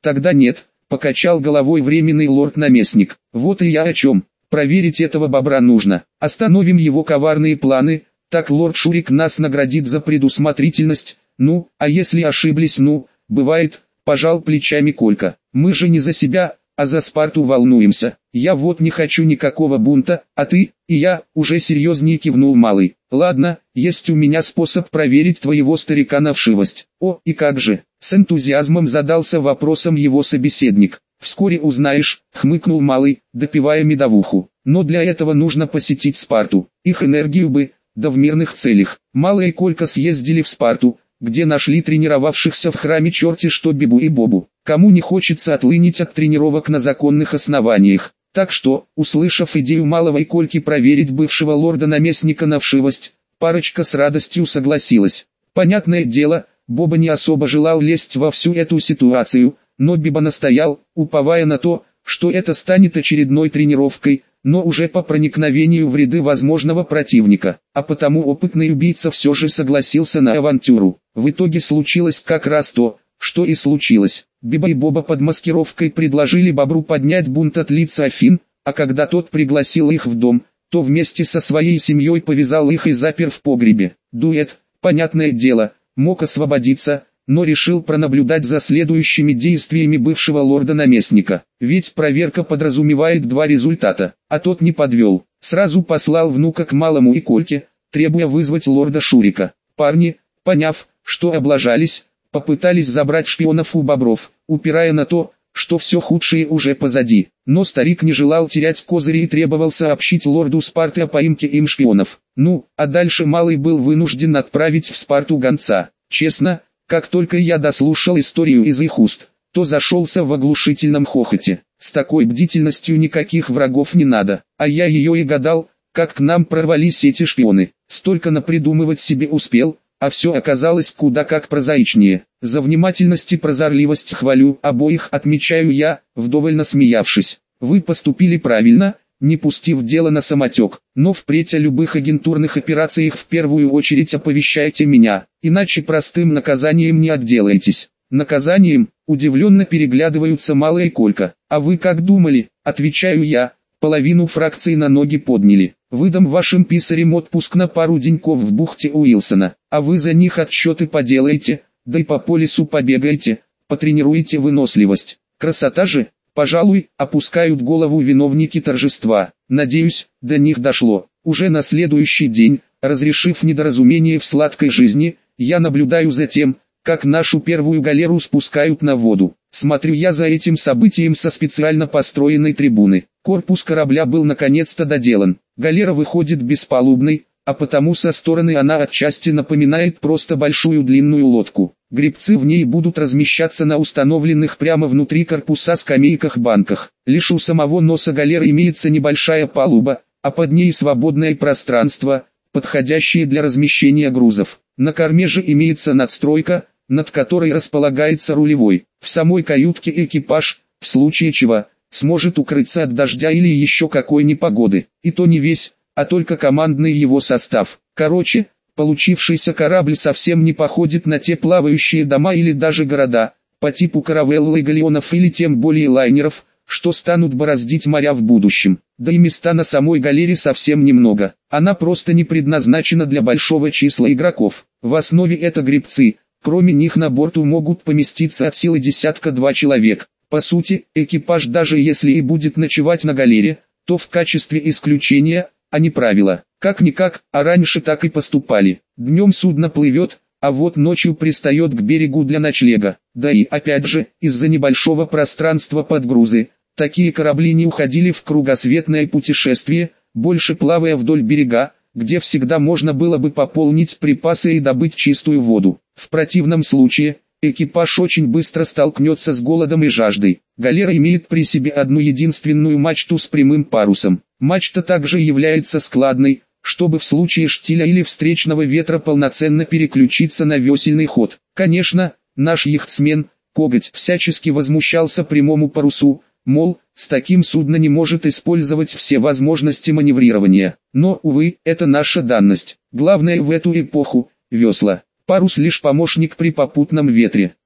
Тогда нет, покачал головой временный лорд-наместник. Вот и я о чем. Проверить этого бобра нужно. Остановим его коварные планы, так лорд Шурик нас наградит за предусмотрительность. Ну, а если ошиблись, ну, бывает, пожал плечами Колька. Мы же не за себя, а за Спарту волнуемся. Я вот не хочу никакого бунта, а ты, и я, уже серьезнее кивнул малый. Ладно, есть у меня способ проверить твоего старика на вшивость. О, и как же, с энтузиазмом задался вопросом его собеседник. Вскоре узнаешь, хмыкнул малый, допивая медовуху. Но для этого нужно посетить Спарту. Их энергию бы, да в мирных целях. Малый и Колька съездили в Спарту, где нашли тренировавшихся в храме черти что Бибу и Бобу. Кому не хочется отлынить от тренировок на законных основаниях. Так что, услышав идею малого и Кольки проверить бывшего лорда-наместника на вшивость, парочка с радостью согласилась. Понятное дело, Боба не особо желал лезть во всю эту ситуацию, но Биба настоял, уповая на то, что это станет очередной тренировкой, но уже по проникновению в ряды возможного противника, а потому опытный убийца все же согласился на авантюру. В итоге случилось как раз то, что и случилось. Биба и Боба под маскировкой предложили бобру поднять бунт от лица Афин, а когда тот пригласил их в дом, то вместе со своей семьей повязал их и запер в погребе. Дуэт, понятное дело, мог освободиться, но решил пронаблюдать за следующими действиями бывшего лорда-наместника. Ведь проверка подразумевает два результата, а тот не подвел. Сразу послал внука к малому и Кольке, требуя вызвать лорда Шурика. Парни, поняв, что облажались, попытались забрать шпионов у бобров, упирая на то, что все худшее уже позади. Но старик не желал терять козыри и требовал сообщить лорду Спарты о поимке им шпионов. Ну, а дальше малый был вынужден отправить в Спарту гонца. Честно, как только я дослушал историю из их уст, то зашелся в оглушительном хохоте. С такой бдительностью никаких врагов не надо, а я ее и гадал, как к нам прорвались эти шпионы. Столько напридумывать себе успел, а все оказалось куда как прозаичнее. За внимательность и прозорливость хвалю обоих, отмечаю я, вдоволь насмеявшись. Вы поступили правильно, не пустив дело на самотек, но впредь о любых агентурных операциях в первую очередь оповещайте меня, иначе простым наказанием не отделаетесь. Наказанием, удивленно переглядываются малый и Колька. А вы как думали, отвечаю я, половину фракции на ноги подняли. Выдам вашим писарям отпуск на пару деньков в бухте Уилсона, а вы за них отчеты поделаете, да и по полису побегаете, потренируете выносливость. Красота же! Пожалуй, опускают голову виновники торжества. Надеюсь, до них дошло. Уже на следующий день, разрешив недоразумение в сладкой жизни, я наблюдаю за тем, как нашу первую галеру спускают на воду. Смотрю я за этим событием со специально построенной трибуны. Корпус корабля был наконец-то доделан. Галера выходит беспалубной, а потому со стороны она отчасти напоминает просто большую длинную лодку. Гребцы в ней будут размещаться на установленных прямо внутри корпуса скамейках-банках. Лишь у самого носа галеры имеется небольшая палуба, а под ней свободное пространство, подходящее для размещения грузов. На корме же имеется надстройка, над которой располагается рулевой. В самой каютке экипаж, в случае чего, сможет укрыться от дождя или еще какой непогоды. И то не весь, а только командный его состав. Короче, получившийся корабль совсем не походит на те плавающие дома или даже города, по типу каравелл и галеонов или тем более лайнеров, что станут бороздить моря в будущем. Да и места на самой галере совсем немного. Она просто не предназначена для большого числа игроков. В основе это гребцы, кроме них на борту могут поместиться от силы десятка-два человек. По сути, экипаж даже если и будет ночевать на галере, то в качестве исключения, а не правило. Как-никак, а раньше так и поступали. Днем судно плывет, а вот ночью пристает к берегу для ночлега. Да и, опять же, из-за небольшого пространства под грузы, такие корабли не уходили в кругосветное путешествие, больше плавая вдоль берега, где всегда можно было бы пополнить припасы и добыть чистую воду. В противном случае, экипаж очень быстро столкнется с голодом и жаждой. Галера имеет при себе одну единственную мачту с прямым парусом. Мачта также является складной, чтобы в случае штиля или встречного ветра полноценно переключиться на весельный ход. Конечно, наш яхтсмен, Коготь, всячески возмущался прямому парусу, мол, с таким судно не может использовать все возможности маневрирования. Но, увы, это наша данность. Главное в эту эпоху – весла. Парус лишь помощник при попутном ветре.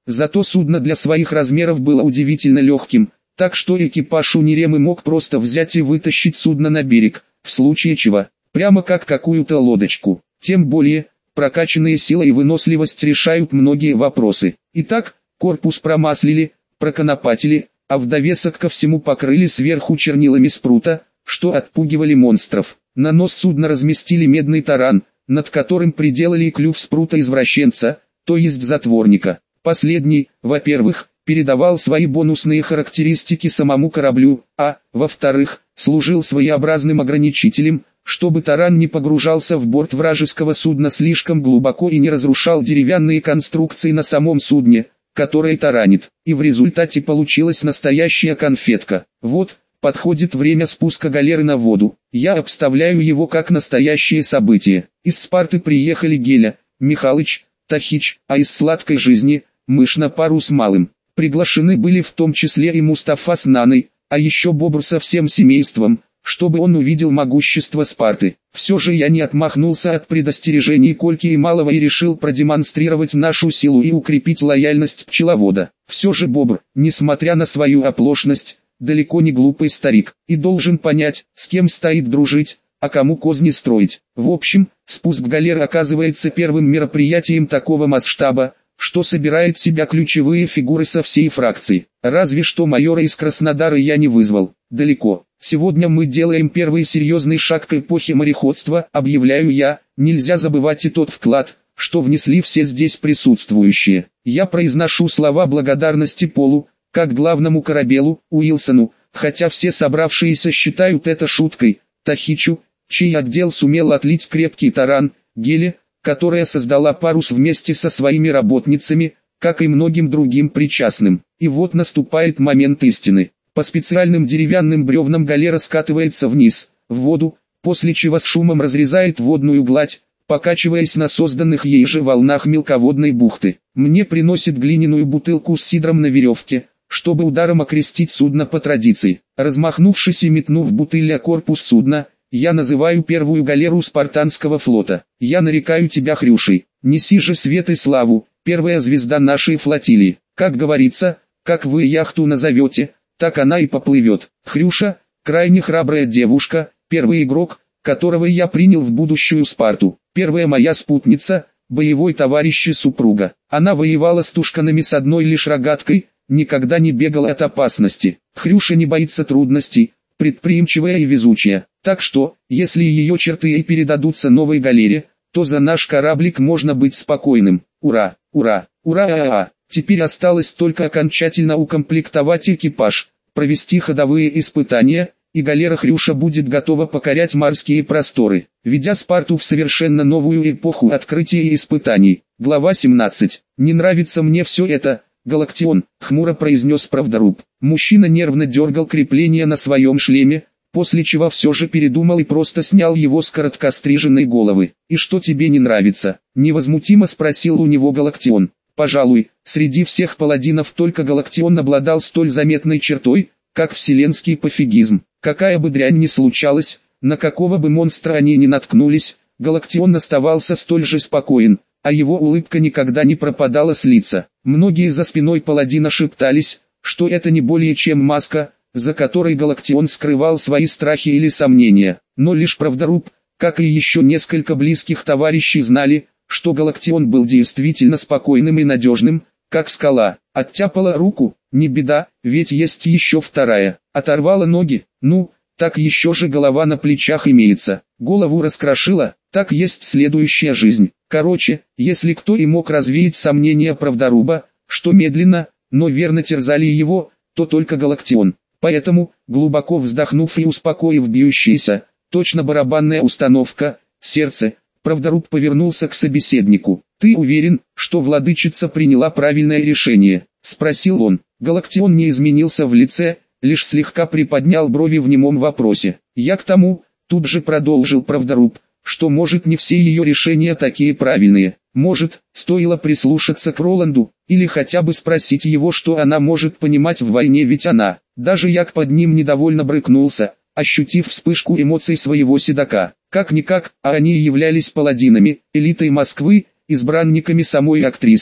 Зато судно для своих размеров было удивительно легким, так что экипаж Униремы мог просто взять и вытащить судно на берег, в случае чего, прямо как какую-то лодочку. Тем более, прокачанные сила и выносливость решают многие вопросы. Итак, корпус промаслили, проконопатили, а в довесок ко всему покрыли сверху чернилами спрута, что отпугивали монстров. На нос судна разместили медный таран, над которым приделали клюв спрута-извращенца, то есть затворника. Последний, во-первых, передавал свои бонусные характеристики самому кораблю, а, во-вторых, служил своеобразным ограничителем, чтобы таран не погружался в борт вражеского судна слишком глубоко и не разрушал деревянные конструкции на самом судне, которое таранит. И в результате получилась настоящая конфетка. Вот, подходит время спуска галеры на воду. Я обставляю его как настоящее событие. Из Спарты приехали Геля, Михалыч, Тахич, а из сладкой жизни – Мышь на пару с Малым. Приглашены были в том числе и Мустафа с Наной, а еще Бобр со всем семейством, чтобы он увидел могущество Спарты. Все же я не отмахнулся от предостережений Кольки и Малого и решил продемонстрировать нашу силу и укрепить лояльность пчеловода. Все же Бобр, несмотря на свою оплошность, далеко не глупый старик, и должен понять, с кем стоит дружить, а кому козни строить. В общем, спуск галеры оказывается первым мероприятием такого масштаба, что собирает в себя ключевые фигуры со всей фракции. Разве что майора из Краснодара я не вызвал. Далеко. Сегодня мы делаем первый серьезный шаг к эпохе мореходства, объявляю я. Нельзя забывать и тот вклад, что внесли все здесь присутствующие. Я произношу слова благодарности Полу, как главному корабелу, Уилсону, хотя все собравшиеся считают это шуткой, Тахичу, чей отдел сумел отлить крепкий таран, Геле, которая создала парус вместе со своими работницами, как и многим другим причастным. И вот наступает момент истины. По специальным деревянным бревнам галера скатывается вниз, в воду, после чего с шумом разрезает водную гладь, покачиваясь на созданных ей же волнах мелководной бухты. Мне приносит глиняную бутылку с сидром на веревке, чтобы ударом окрестить судно по традиции. Размахнувшись и метнув бутыль о корпус судна, я называю первую галеру спартанского флота. Я нарекаю тебя Хрюшей. Неси же свет и славу, первая звезда нашей флотилии. Как говорится, как вы яхту назовете, так она и поплывет. Хрюша, крайне храбрая девушка, первый игрок, которого я принял в будущую Спарту. Первая моя спутница, боевой товарищ и супруга. Она воевала с тушканами с одной лишь рогаткой, никогда не бегала от опасности. Хрюша не боится трудностей, предприимчивая и везучая. Так что, если ее черты и передадутся новой галере, то за наш кораблик можно быть спокойным. Ура, ура, ура! Теперь осталось только окончательно укомплектовать экипаж, провести ходовые испытания, и галера Хрюша будет готова покорять морские просторы, ведя Спарту в совершенно новую эпоху открытия и испытаний. Глава 17. «Не нравится мне все это, Галактион», — хмуро произнес Правдоруб. Мужчина нервно дергал крепление на своем шлеме, после чего все же передумал и просто снял его с короткостриженной головы. «И что тебе не нравится?» — невозмутимо спросил у него Галактион. Пожалуй, среди всех паладинов только Галактион обладал столь заметной чертой, как вселенский пофигизм. Какая бы дрянь ни случалась, на какого бы монстра они ни наткнулись, Галактион оставался столь же спокоен, а его улыбка никогда не пропадала с лица. Многие за спиной паладина шептались, что это не более чем маска, за которой Галактион скрывал свои страхи или сомнения. Но лишь Правдоруб, как и еще несколько близких товарищей знали, что Галактион был действительно спокойным и надежным, как скала. Оттяпала руку, не беда, ведь есть еще вторая. Оторвала ноги, ну, так еще же голова на плечах имеется. Голову раскрошила, так есть следующая жизнь. Короче, если кто и мог развеять сомнения Правдоруба, что медленно, но верно терзали его, то только Галактион. Поэтому, глубоко вздохнув и успокоив бьющееся, точно барабанная установка, сердце, Правдоруб повернулся к собеседнику. «Ты уверен, что владычица приняла правильное решение?» — спросил он. Галактион не изменился в лице, лишь слегка приподнял брови в немом вопросе. «Я к тому», — тут же продолжил Правдоруб, «что может не все ее решения такие правильные. Может, стоило прислушаться к Роланду, или хотя бы спросить его, что она может понимать в войне, ведь она». Даже як под ним недовольно брыкнулся, ощутив вспышку эмоций своего седока. Как-никак, а они являлись паладинами, элитой Москвы, избранниками самой актрисы,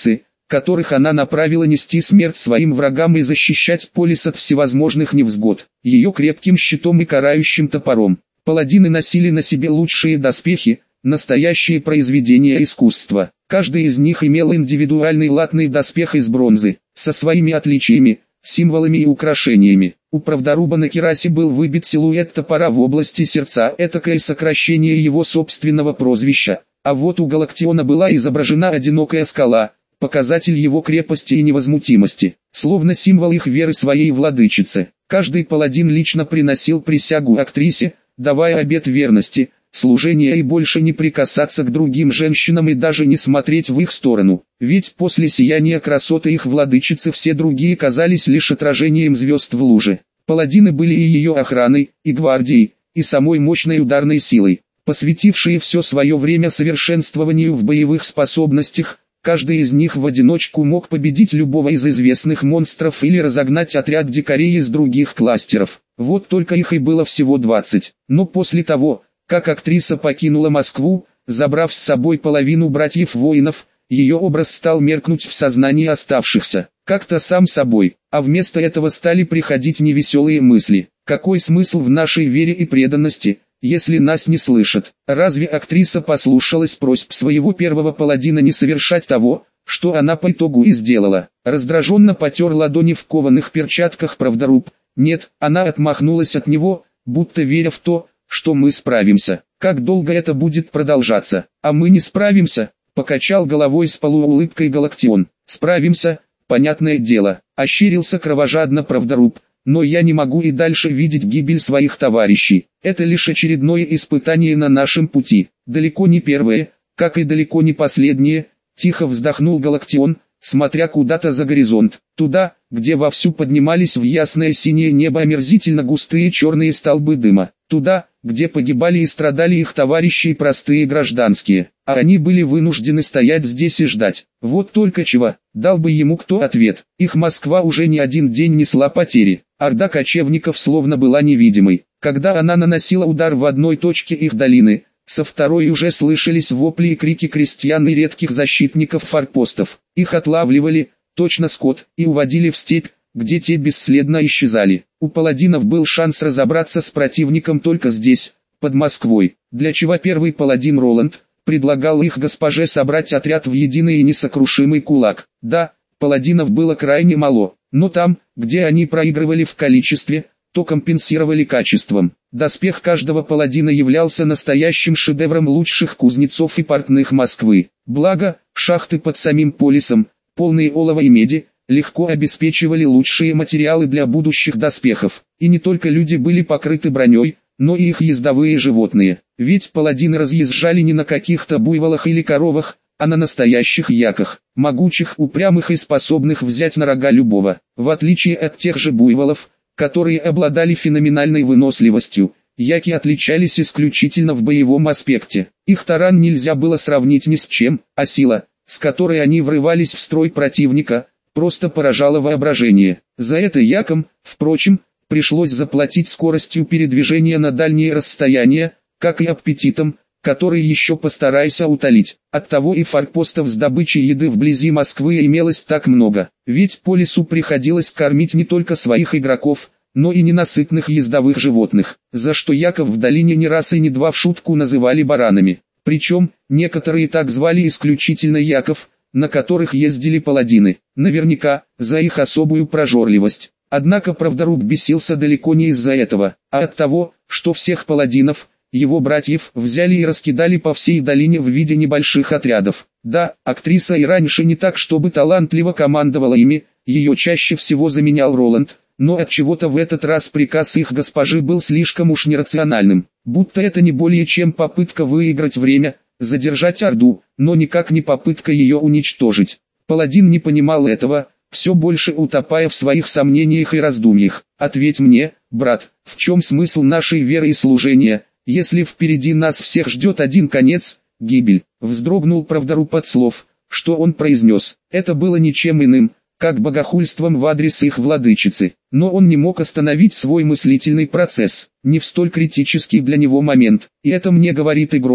которых она направила нести смерть своим врагам и защищать полис от всевозможных невзгод, ее крепким щитом и карающим топором. Паладины носили на себе лучшие доспехи, настоящие произведения искусства. Каждый из них имел индивидуальный латный доспех из бронзы, со своими отличиями, символами и украшениями. У правдоруба на кирасе был выбит силуэт топора в области сердца, этакое сокращение его собственного прозвища, а вот у Галактиона была изображена одинокая скала, показатель его крепости и невозмутимости, словно символ их веры своей владычице. Каждый паладин лично приносил присягу актрисе, давая обет верности, служения и больше не прикасаться к другим женщинам и даже не смотреть в их сторону, ведь после сияния красоты их владычицы все другие казались лишь отражением звезд в луже. Паладины были и ее охраной, и гвардией, и самой мощной ударной силой, посвятившие все свое время совершенствованию в боевых способностях. Каждый из них в одиночку мог победить любого из известных монстров или разогнать отряд дикарей из других кластеров. Вот только их и было всего 20. Но после того, как актриса покинула Москву, забрав с собой половину братьев-воинов, ее образ стал меркнуть в сознании оставшихся, как-то сам собой, а вместо этого стали приходить невеселые мысли. Какой смысл в нашей вере и преданности, если нас не слышат? Разве актриса послушалась просьб своего первого паладина не совершать того, что она по итогу и сделала? Раздраженно потер ладони в кованых перчатках правдоруб. Нет, она отмахнулась от него, будто веря в то, что мы справимся. Как долго это будет продолжаться? А мы не справимся, покачал головой с полуулыбкой Галактион. Справимся, понятное дело, ощерился кровожадно правдоруб. Но я не могу и дальше видеть гибель своих товарищей. Это лишь очередное испытание на нашем пути. Далеко не первое, как и далеко не последнее, тихо вздохнул Галактион, смотря куда-то за горизонт, туда, где вовсю поднимались в ясное синее небо омерзительно густые черные столбы дыма, туда, где погибали и страдали их товарищи и простые гражданские, а они были вынуждены стоять здесь и ждать. Вот только чего, дал бы ему кто ответ. Их Москва уже не один день несла потери, орда кочевников словно была невидимой. Когда она наносила удар в одной точке их долины, со второй уже слышались вопли и крики крестьян и редких защитников форпостов. Их отлавливали, точно скот, и уводили в степь, где те бесследно исчезали. У паладинов был шанс разобраться с противником только здесь, под Москвой, для чего первый паладин Роланд предлагал их госпоже собрать отряд в единый и несокрушимый кулак. Да, паладинов было крайне мало, но там, где они проигрывали в количестве, то компенсировали качеством. Доспех каждого паладина являлся настоящим шедевром лучших кузнецов и портных Москвы. Благо, шахты под самим полисом, полные олова и меди, легко обеспечивали лучшие материалы для будущих доспехов. И не только люди были покрыты броней, но и их ездовые животные. Ведь паладины разъезжали не на каких-то буйволах или коровах, а на настоящих яках, могучих, упрямых и способных взять на рога любого. В отличие от тех же буйволов, которые обладали феноменальной выносливостью, яки отличались исключительно в боевом аспекте. Их таран нельзя было сравнить ни с чем, а сила, с которой они врывались в строй противника, просто поражала воображение. За это якам, впрочем, пришлось заплатить скоростью передвижения на дальние расстояния, как и аппетитом, который еще постарайся утолить. Оттого и форпостов с добычей еды вблизи Москвы имелось так много, ведь по лесу приходилось кормить не только своих игроков, но и ненасытных ездовых животных, за что яков в долине не раз и не два в шутку называли баранами. Причем, некоторые так звали исключительно яков, на которых ездили паладины, наверняка, за их особую прожорливость. Однако правдоруб бесился далеко не из-за этого, а от того, что всех паладинов, его братьев, взяли и раскидали по всей долине в виде небольших отрядов. Да, актриса и раньше не так чтобы талантливо командовала ими, ее чаще всего заменял Роланд, но от чего-то в этот раз приказ их госпожи был слишком уж нерациональным, будто это не более чем попытка выиграть время, задержать орду, но никак не попытка ее уничтожить. Паладин не понимал этого, все больше утопая в своих сомнениях и раздумьях. «Ответь мне, брат, в чем смысл нашей веры и служения, если впереди нас всех ждет один конец, гибель?» Вздрогнул правдоруб от слов, что он произнес. Это было ничем иным, как богохульством в адрес их владычицы. Но он не мог остановить свой мыслительный процесс, не в столь критический для него момент. И это мне говорит игрок,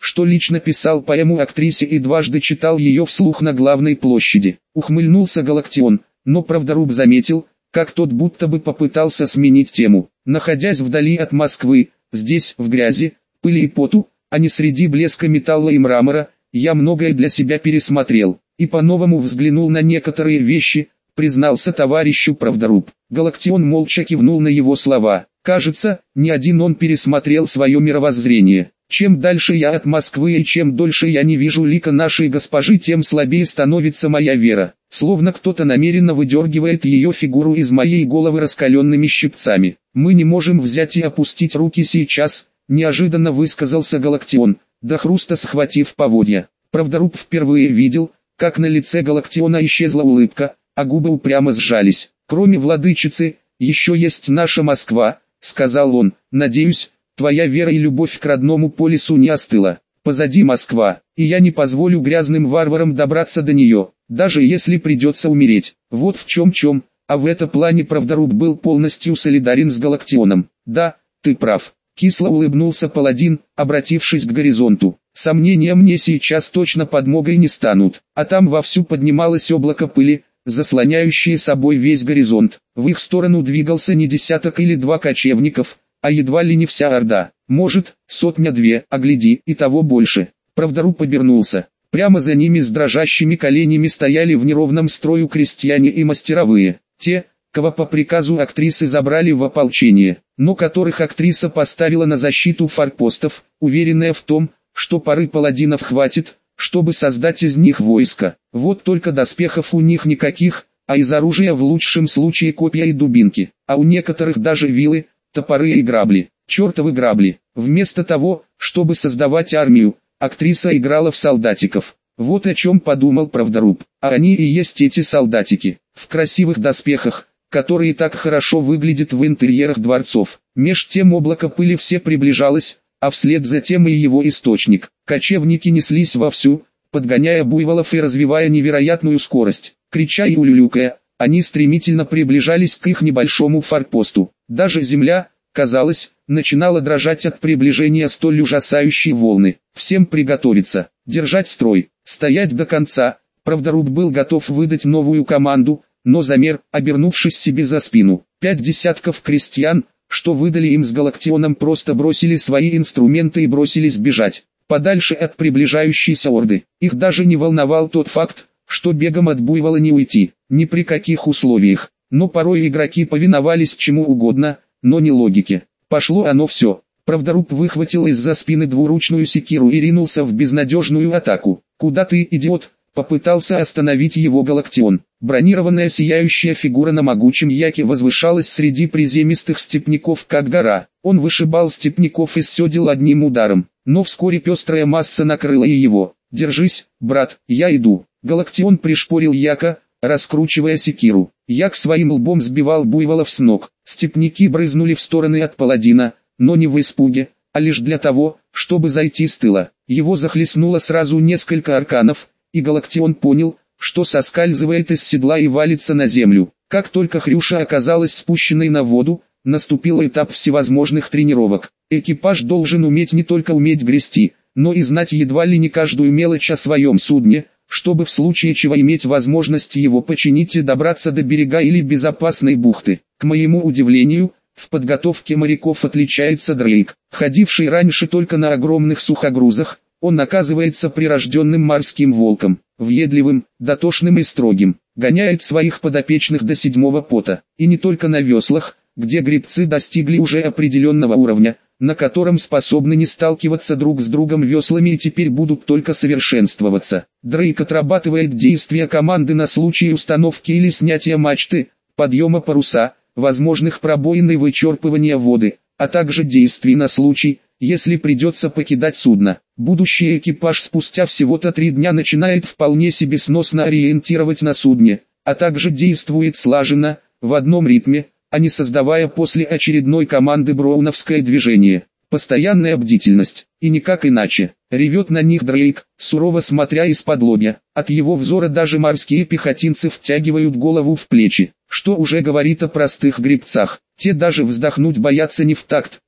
что лично писал поэму актрисе и дважды читал ее вслух на главной площади. Ухмыльнулся Галактион, но Правдоруб заметил, как тот будто бы попытался сменить тему. Находясь вдали от Москвы, здесь, в грязи, пыли и поту, а не среди блеска металла и мрамора, я многое для себя пересмотрел, и по-новому взглянул на некоторые вещи, признался товарищу Правдоруб. Галактион молча кивнул на его слова. Кажется, не один он пересмотрел свое мировоззрение. Чем дальше я от Москвы и чем дольше я не вижу лика нашей госпожи, тем слабее становится моя вера. Словно кто-то намеренно выдергивает ее фигуру из моей головы раскаленными щипцами. Мы не можем взять и опустить руки сейчас, неожиданно высказался Галактион, до хруста схватив поводья. Правдоруб впервые видел, как на лице Галактиона исчезла улыбка, а губы упрямо сжались. Кроме владычицы, еще есть наша Москва, сказал он. Надеюсь, твоя вера и любовь к родному полису не остыла. Позади Москва, и я не позволю грязным варварам добраться до нее, даже если придется умереть. Вот в чем, а в этом плане Правдоруб был полностью солидарен с Галактионом. Да, ты прав. Кисло улыбнулся паладин, обратившись к горизонту. Сомнения мне сейчас точно подмогой не станут. А там вовсю поднималось облако пыли, заслоняющее собой весь горизонт. В их сторону двигался не десяток или два кочевников, а едва ли не вся орда. Может, сотня-две, а гляди, и того больше. Правдоруб обернулся. Прямо за ними с дрожащими коленями стояли в неровном строю крестьяне и мастеровые. Те, кого по приказу актрисы забрали в ополчение, но которых актриса поставила на защиту форпостов, уверенная в том, что пары паладинов хватит, чтобы создать из них войско. Вот только доспехов у них никаких, а из оружия в лучшем случае копья и дубинки, а у некоторых даже вилы, топоры и грабли. Чертовы грабли. Вместо того, чтобы создавать армию, актриса играла в солдатиков. Вот о чем подумал Правдоруб. А они и есть эти солдатики, в красивых доспехах, которые так хорошо выглядят в интерьерах дворцов. Меж тем облако пыли все приближалось, а вслед за тем и его источник. Кочевники неслись вовсю, подгоняя буйволов и развивая невероятную скорость. Крича и улюлюкая, они стремительно приближались к их небольшому форпосту. Даже земля, казалось, начинала дрожать от приближения столь ужасающей волны. Всем приготовиться, держать строй, стоять до конца. Правдоруб был готов выдать новую команду, но замер, обернувшись себе за спину. 5 десятков крестьян, что выдали им с Галактионом, просто бросили свои инструменты и бросились бежать, подальше от приближающейся орды. Их даже не волновал тот факт, что бегом от буйвола не уйти, ни при каких условиях. Но порой игроки повиновались чему угодно, но не логике. Пошло оно все. Правдоруб выхватил из-за спины двуручную секиру и ринулся в безнадежную атаку. «Куда ты, идиот?» — попытался остановить его Галактион. Бронированная сияющая фигура на могучем яке возвышалась среди приземистых степняков как гора. Он вышибал степняков из седел одним ударом, но вскоре пестрая масса накрыла и его. «Держись, брат, я иду». Галактион пришпорил яка, раскручивая секиру. Як своим лбом сбивал буйволов с ног. Степняки брызнули в стороны от паладина, но не в испуге, а лишь для того, чтобы зайти с тыла. Его захлестнуло сразу несколько арканов, и Галактион понял, что соскальзывает из седла и валится на землю. Как только Хрюша оказалась спущенной на воду, наступил этап всевозможных тренировок. Экипаж должен уметь не только уметь грести, но и знать едва ли не каждую мелочь о своем судне, чтобы в случае чего иметь возможность его починить и добраться до берега или безопасной бухты. К моему удивлению, в подготовке моряков отличается Дрейк, ходивший раньше только на огромных сухогрузах. Он оказывается прирожденным морским волком, въедливым, дотошным и строгим, гоняет своих подопечных до седьмого пота. И не только на веслах, где гребцы достигли уже определенного уровня, на котором способны не сталкиваться друг с другом веслами и теперь будут только совершенствоваться. Дрейк отрабатывает действия команды на случай установки или снятия мачты, подъема паруса, возможных пробоин и вычерпывания воды, а также действий на случай, если придется покидать судно. Будущий экипаж спустя всего-то 3 дня начинает вполне себе сносно ориентировать на судне, а также действует слаженно, в одном ритме, а не создавая после очередной команды броуновское движение. Постоянная бдительность, и никак иначе. Ревет на них Дрейк, сурово смотря из-под лобья. От его взора даже морские пехотинцы втягивают голову в плечи. Что уже говорит о простых гребцах. Те даже вздохнуть боятся не в такт,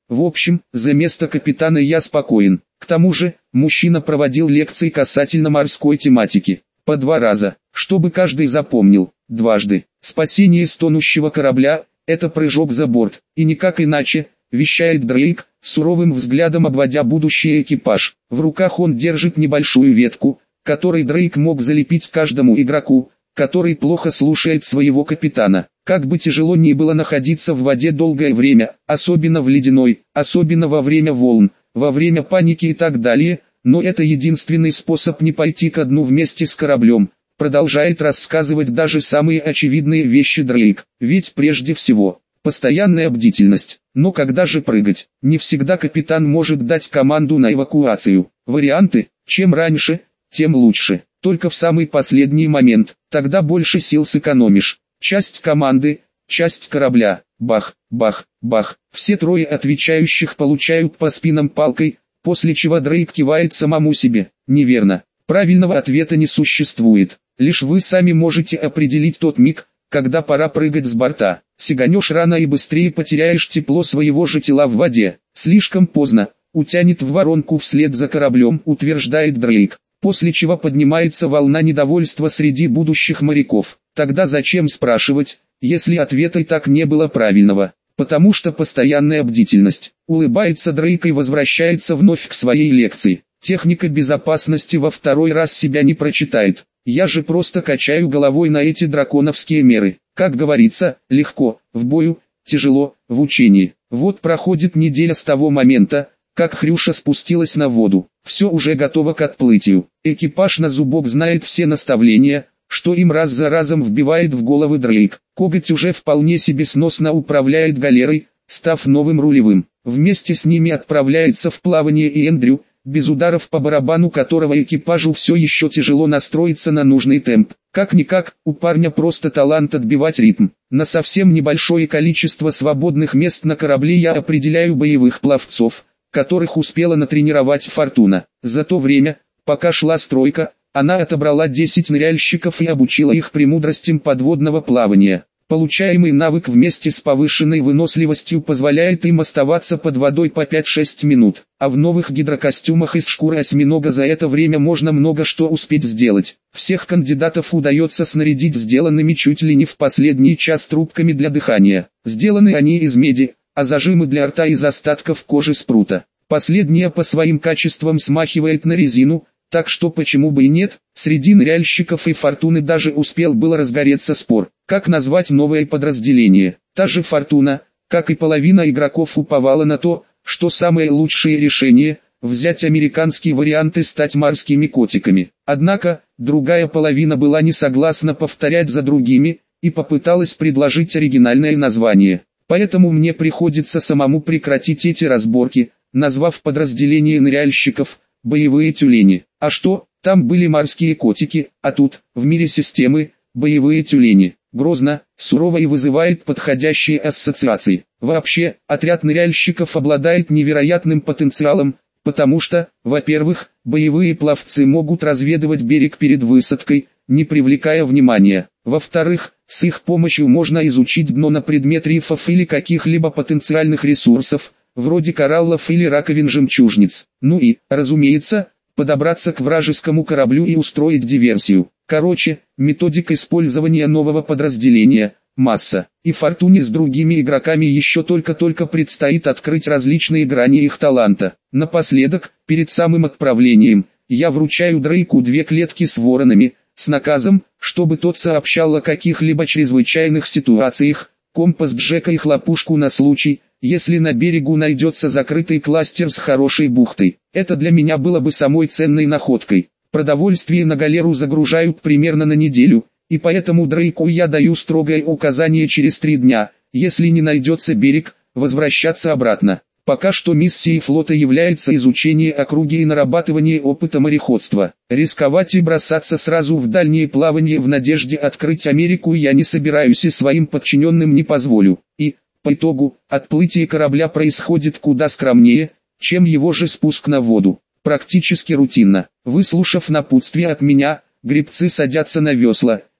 В общем, за место капитана я спокоен. К тому же, мужчина проводил лекции касательно морской тематики. По 2 раза, чтобы каждый запомнил. Дважды. Спасение с тонущего корабля – это прыжок за борт, и никак иначе, вещает Дрейк, суровым взглядом обводя будущий экипаж. В руках он держит небольшую ветку, которой Дрейк мог залепить каждому игроку, который плохо слушает своего капитана. Как бы тяжело ни было находиться в воде долгое время, особенно в ледяной, особенно во время волн, во время паники и так далее, но это единственный способ не пойти ко дну вместе с кораблем. Продолжает рассказывать даже самые очевидные вещи Дрейк. Ведь прежде всего, постоянная бдительность. Но когда же прыгать? Не всегда капитан может дать команду на эвакуацию. Варианты: чем раньше, тем лучше. Только в самый последний момент, тогда больше сил сэкономишь. Часть команды, часть корабля. Бах, бах, бах. Все 3 отвечающих получают по спинам палкой, после чего Дрейк кивает самому себе. Неверно. Правильного ответа не существует. Лишь вы сами можете определить тот миг, когда пора прыгать с борта. Сиганешь рано и быстрее потеряешь тепло своего же тела в воде. Слишком поздно, утянет в воронку вслед за кораблем, утверждает Дрейк. После чего поднимается волна недовольства среди будущих моряков. Тогда зачем спрашивать, если ответа и так не было правильного? Потому что постоянная бдительность. Улыбается Дрейк и возвращается вновь к своей лекции. Техника безопасности во 2-й раз себя не прочитает. Я же просто качаю головой на эти драконовские меры. Как говорится, легко, в бою, тяжело, в учении. Вот проходит неделя с того момента, как Хрюша спустилась на воду. Все уже готово к отплытию. Экипаж на зубок знает все наставления, что им раз за разом вбивает в головы Дрейк. Коготь уже вполне себе сносно управляет галерой, став новым рулевым. Вместе с ними отправляется в плавание и Эндрю, без ударов по барабану которого экипажу все еще тяжело настроиться на нужный темп. Как-никак, у парня просто талант отбивать ритм. На совсем небольшое количество свободных мест на корабле я определяю боевых пловцов, которых успела натренировать Фортуна. За то время, пока шла стройка, она отобрала 10 ныряльщиков и обучила их премудростям подводного плавания. Получаемый навык вместе с повышенной выносливостью позволяет им оставаться под водой по 5-6 минут, а в новых гидрокостюмах из шкуры осьминога за это время можно много что успеть сделать. Всех кандидатов удается снарядить сделанными чуть ли не в последний час трубками для дыхания. Сделаны они из меди, а зажимы для рта из остатков кожи спрута. Последняя по своим качествам смахивает на резину, так что почему бы и нет. Среди ныряльщиков и Фортуны даже успел было разгореться спор, как назвать новое подразделение. Та же Фортуна, как и половина игроков, уповала на то, что самое лучшее решение – взять американские варианты, стать морскими котиками. Однако, другая половина была не согласна повторять за другими, и попыталась предложить оригинальное название. Поэтому мне приходится самому прекратить эти разборки, назвав подразделение ныряльщиков «боевые тюлени». А что, там были морские котики, а тут, в мире системы, боевые тюлени. Грозно, сурово и вызывает подходящие ассоциации. Вообще, отряд ныряльщиков обладает невероятным потенциалом, потому что, во-первых, боевые пловцы могут разведывать берег перед высадкой, не привлекая внимания. Во-вторых, с их помощью можно изучить дно на предмет рифов или каких-либо потенциальных ресурсов, вроде кораллов или раковин жемчужниц. Ну и, разумеется, подобраться к вражескому кораблю и устроить диверсию. Короче, методик использования нового подразделения – масса. И Фортуне с другими игроками еще только-только предстоит открыть различные грани их таланта. Напоследок, перед самым отправлением, я вручаю Дрейку 2 клетки с воронами, с наказом, чтобы тот сообщал о каких-либо чрезвычайных ситуациях, компас Джека и хлопушку на случай, если на берегу найдется закрытый кластер с хорошей бухтой. Это для меня было бы самой ценной находкой. Продовольствие на галеру загружают примерно на неделю, и поэтому Дрейку я даю строгое указание через 3 дня, если не найдется берег, возвращаться обратно. Пока что миссией флота является изучение округи и нарабатывание опыта мореходства. Рисковать и бросаться сразу в дальние плавания в надежде открыть Америку я не собираюсь и своим подчиненным не позволю. И, по итогу, отплытие корабля происходит куда скромнее, чем его же спуск на воду. Практически рутинно. Выслушав напутствие от меня, гребцы садятся на весла,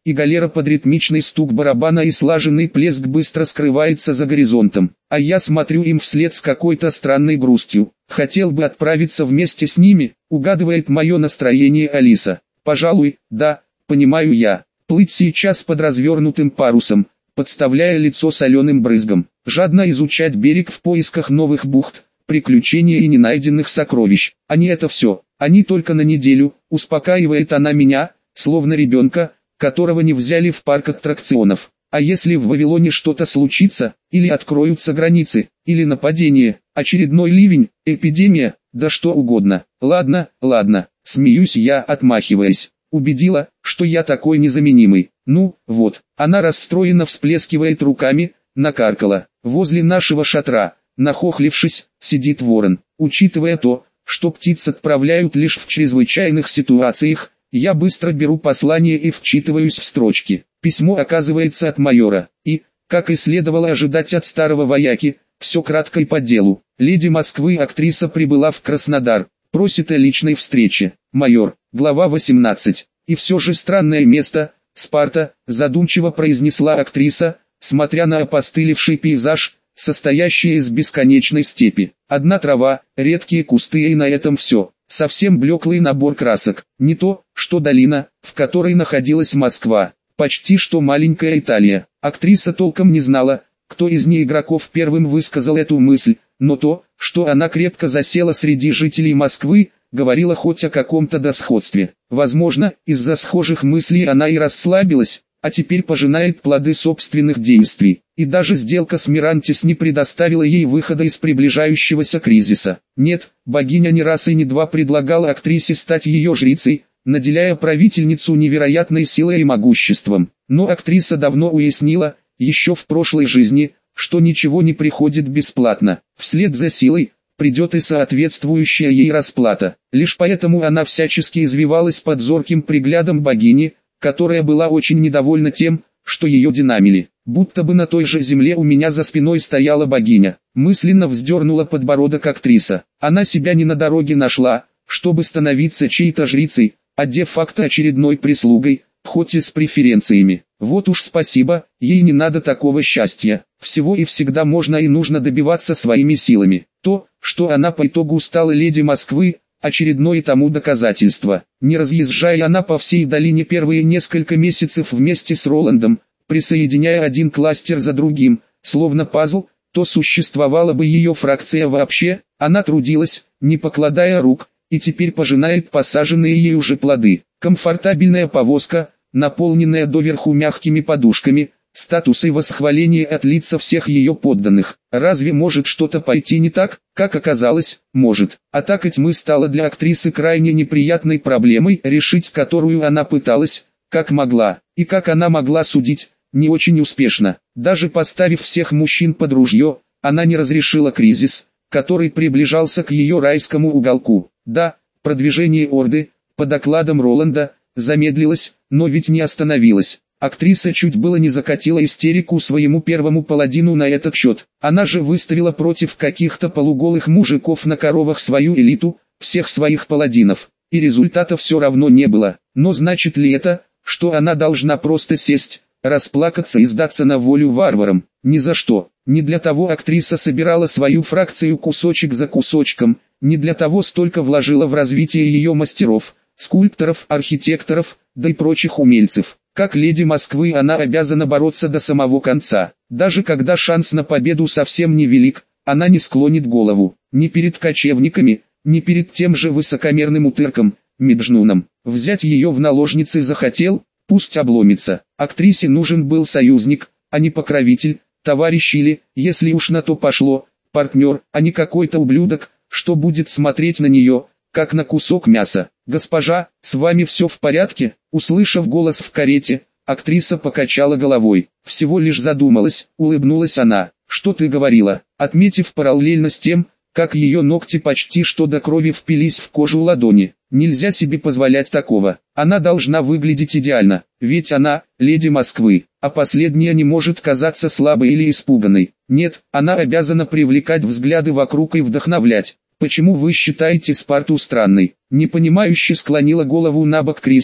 и галера под ритмичный стук барабана и слаженный плеск быстро скрывается за горизонтом. А я смотрю им вслед с какой-то странной грустью. Хотел бы отправиться вместе с ними, угадывает мое настроение Алиса. Пожалуй, да, понимаю я. Плыть сейчас под развернутым парусом, подставляя лицо соленым брызгам. Жадно изучать берег в поисках новых бухт, приключений и ненайденных сокровищ. Они это все, они только на неделю, успокаивает она меня, словно ребенка, которого не взяли в парк аттракционов. А если в Вавилоне что-то случится, или откроются границы, или нападение, очередной ливень, эпидемия, да что угодно. Ладно, ладно, смеюсь я, отмахиваясь. Убедила, что я такой незаменимый. Ну, вот, она расстроенно всплескивает руками, накаркала. Возле нашего шатра, нахохлившись, сидит ворон. Учитывая то, что птиц отправляют лишь в чрезвычайных ситуациях, я быстро беру послание и вчитываюсь в строчки. Письмо оказывается от майора, и, как и следовало ожидать от старого вояки, все кратко и по делу. Леди Москвы актриса прибыла в Краснодар, просит о личной встрече. Майор, глава 18. И все же странное место, Спарта, задумчиво произнесла актриса, смотря на опостылевший пейзаж, состоящий из бесконечной степи. Одна трава, редкие кусты и на этом все. Совсем блеклый набор красок. Не то, что долина, в которой находилась Москва. Почти что маленькая Италия. Актриса толком не знала, кто из неигроков первым высказал эту мысль, но то, что она крепко засела среди жителей Москвы, говорила хоть о каком-то досходстве. Возможно, из-за схожих мыслей она и расслабилась, а теперь пожинает плоды собственных действий. И даже сделка с Мирантис не предоставила ей выхода из приближающегося кризиса. Нет, богиня не раз и не два предлагала актрисе стать ее жрицей, наделяя правительницу невероятной силой и могуществом. Но актриса давно уяснила, еще в прошлой жизни, что ничего не приходит бесплатно. Вслед за силой придет и соответствующая ей расплата. Лишь поэтому она всячески извивалась под зорким приглядом богини, которая была очень недовольна тем, что ее динамили. Будто бы на той же земле у меня за спиной стояла богиня. Мысленно вздернула подбородок актриса. Она себя не на дороге нашла, чтобы становиться чьей-то жрицей, а де-факто очередной прислугой, хоть и с преференциями. Вот уж спасибо, ей не надо такого счастья. Всего и всегда можно и нужно добиваться своими силами. То, что она по итогу стала леди Москвы, очередное тому доказательство. Не разъезжая она по всей долине первые несколько месяцев вместе с Роландом, присоединяя один кластер за другим, словно пазл, то существовала бы ее фракция вообще. Она трудилась, не покладая рук, и теперь пожинает посаженные ей уже плоды. Комфортабельная повозка, наполненная доверху мягкими подушками, статус и восхваление от лица всех ее подданных. Разве может что-то пойти не так? Как оказалось, может. А так и тьмы стало для актрисы крайне неприятной проблемой, решить которую она пыталась, как могла. И как она могла судить, не очень успешно. Даже поставив всех мужчин под ружье, она не разрешила кризис, который приближался к ее райскому уголку. Да, продвижение Орды, по докладам Роланда, замедлилось, но ведь не остановилось. Актриса чуть было не закатила истерику своему первому паладину на этот счет. Она же выставила против каких-то полуголых мужиков на коровах свою элиту, всех своих паладинов. И результата все равно не было. Но значит ли это, что она должна просто сесть, расплакаться и сдаться на волю варварам? Ни за что. Не для того актриса собирала свою фракцию кусочек за кусочком, не для того столько вложила в развитие ее мастеров, скульпторов, архитекторов, да и прочих умельцев. Как леди Москвы она обязана бороться до самого конца. Даже когда шанс на победу совсем невелик, она не склонит голову. Ни перед кочевниками, ни перед тем же высокомерным утырком, Меджнуном. Взять ее в наложницы захотел, пусть обломится. Актрисе нужен был союзник, а не покровитель, товарищ или, если уж на то пошло, партнер, а не какой-то ублюдок, что будет смотреть на нее, как на кусок мяса. «Госпожа, с вами все в порядке?» Услышав голос в карете, актриса покачала головой. Всего лишь задумалась, улыбнулась она. «Что ты говорила?» Отметив параллельно с тем, как ее ногти почти что до крови впились в кожу ладони. Нельзя себе позволять такого. Она должна выглядеть идеально, ведь она – леди Москвы, а последняя не может казаться слабой или испуганной. Нет, она обязана привлекать взгляды вокруг и вдохновлять. «Почему вы считаете Спарту странной?» Непонимающе склонила голову набок Кристи,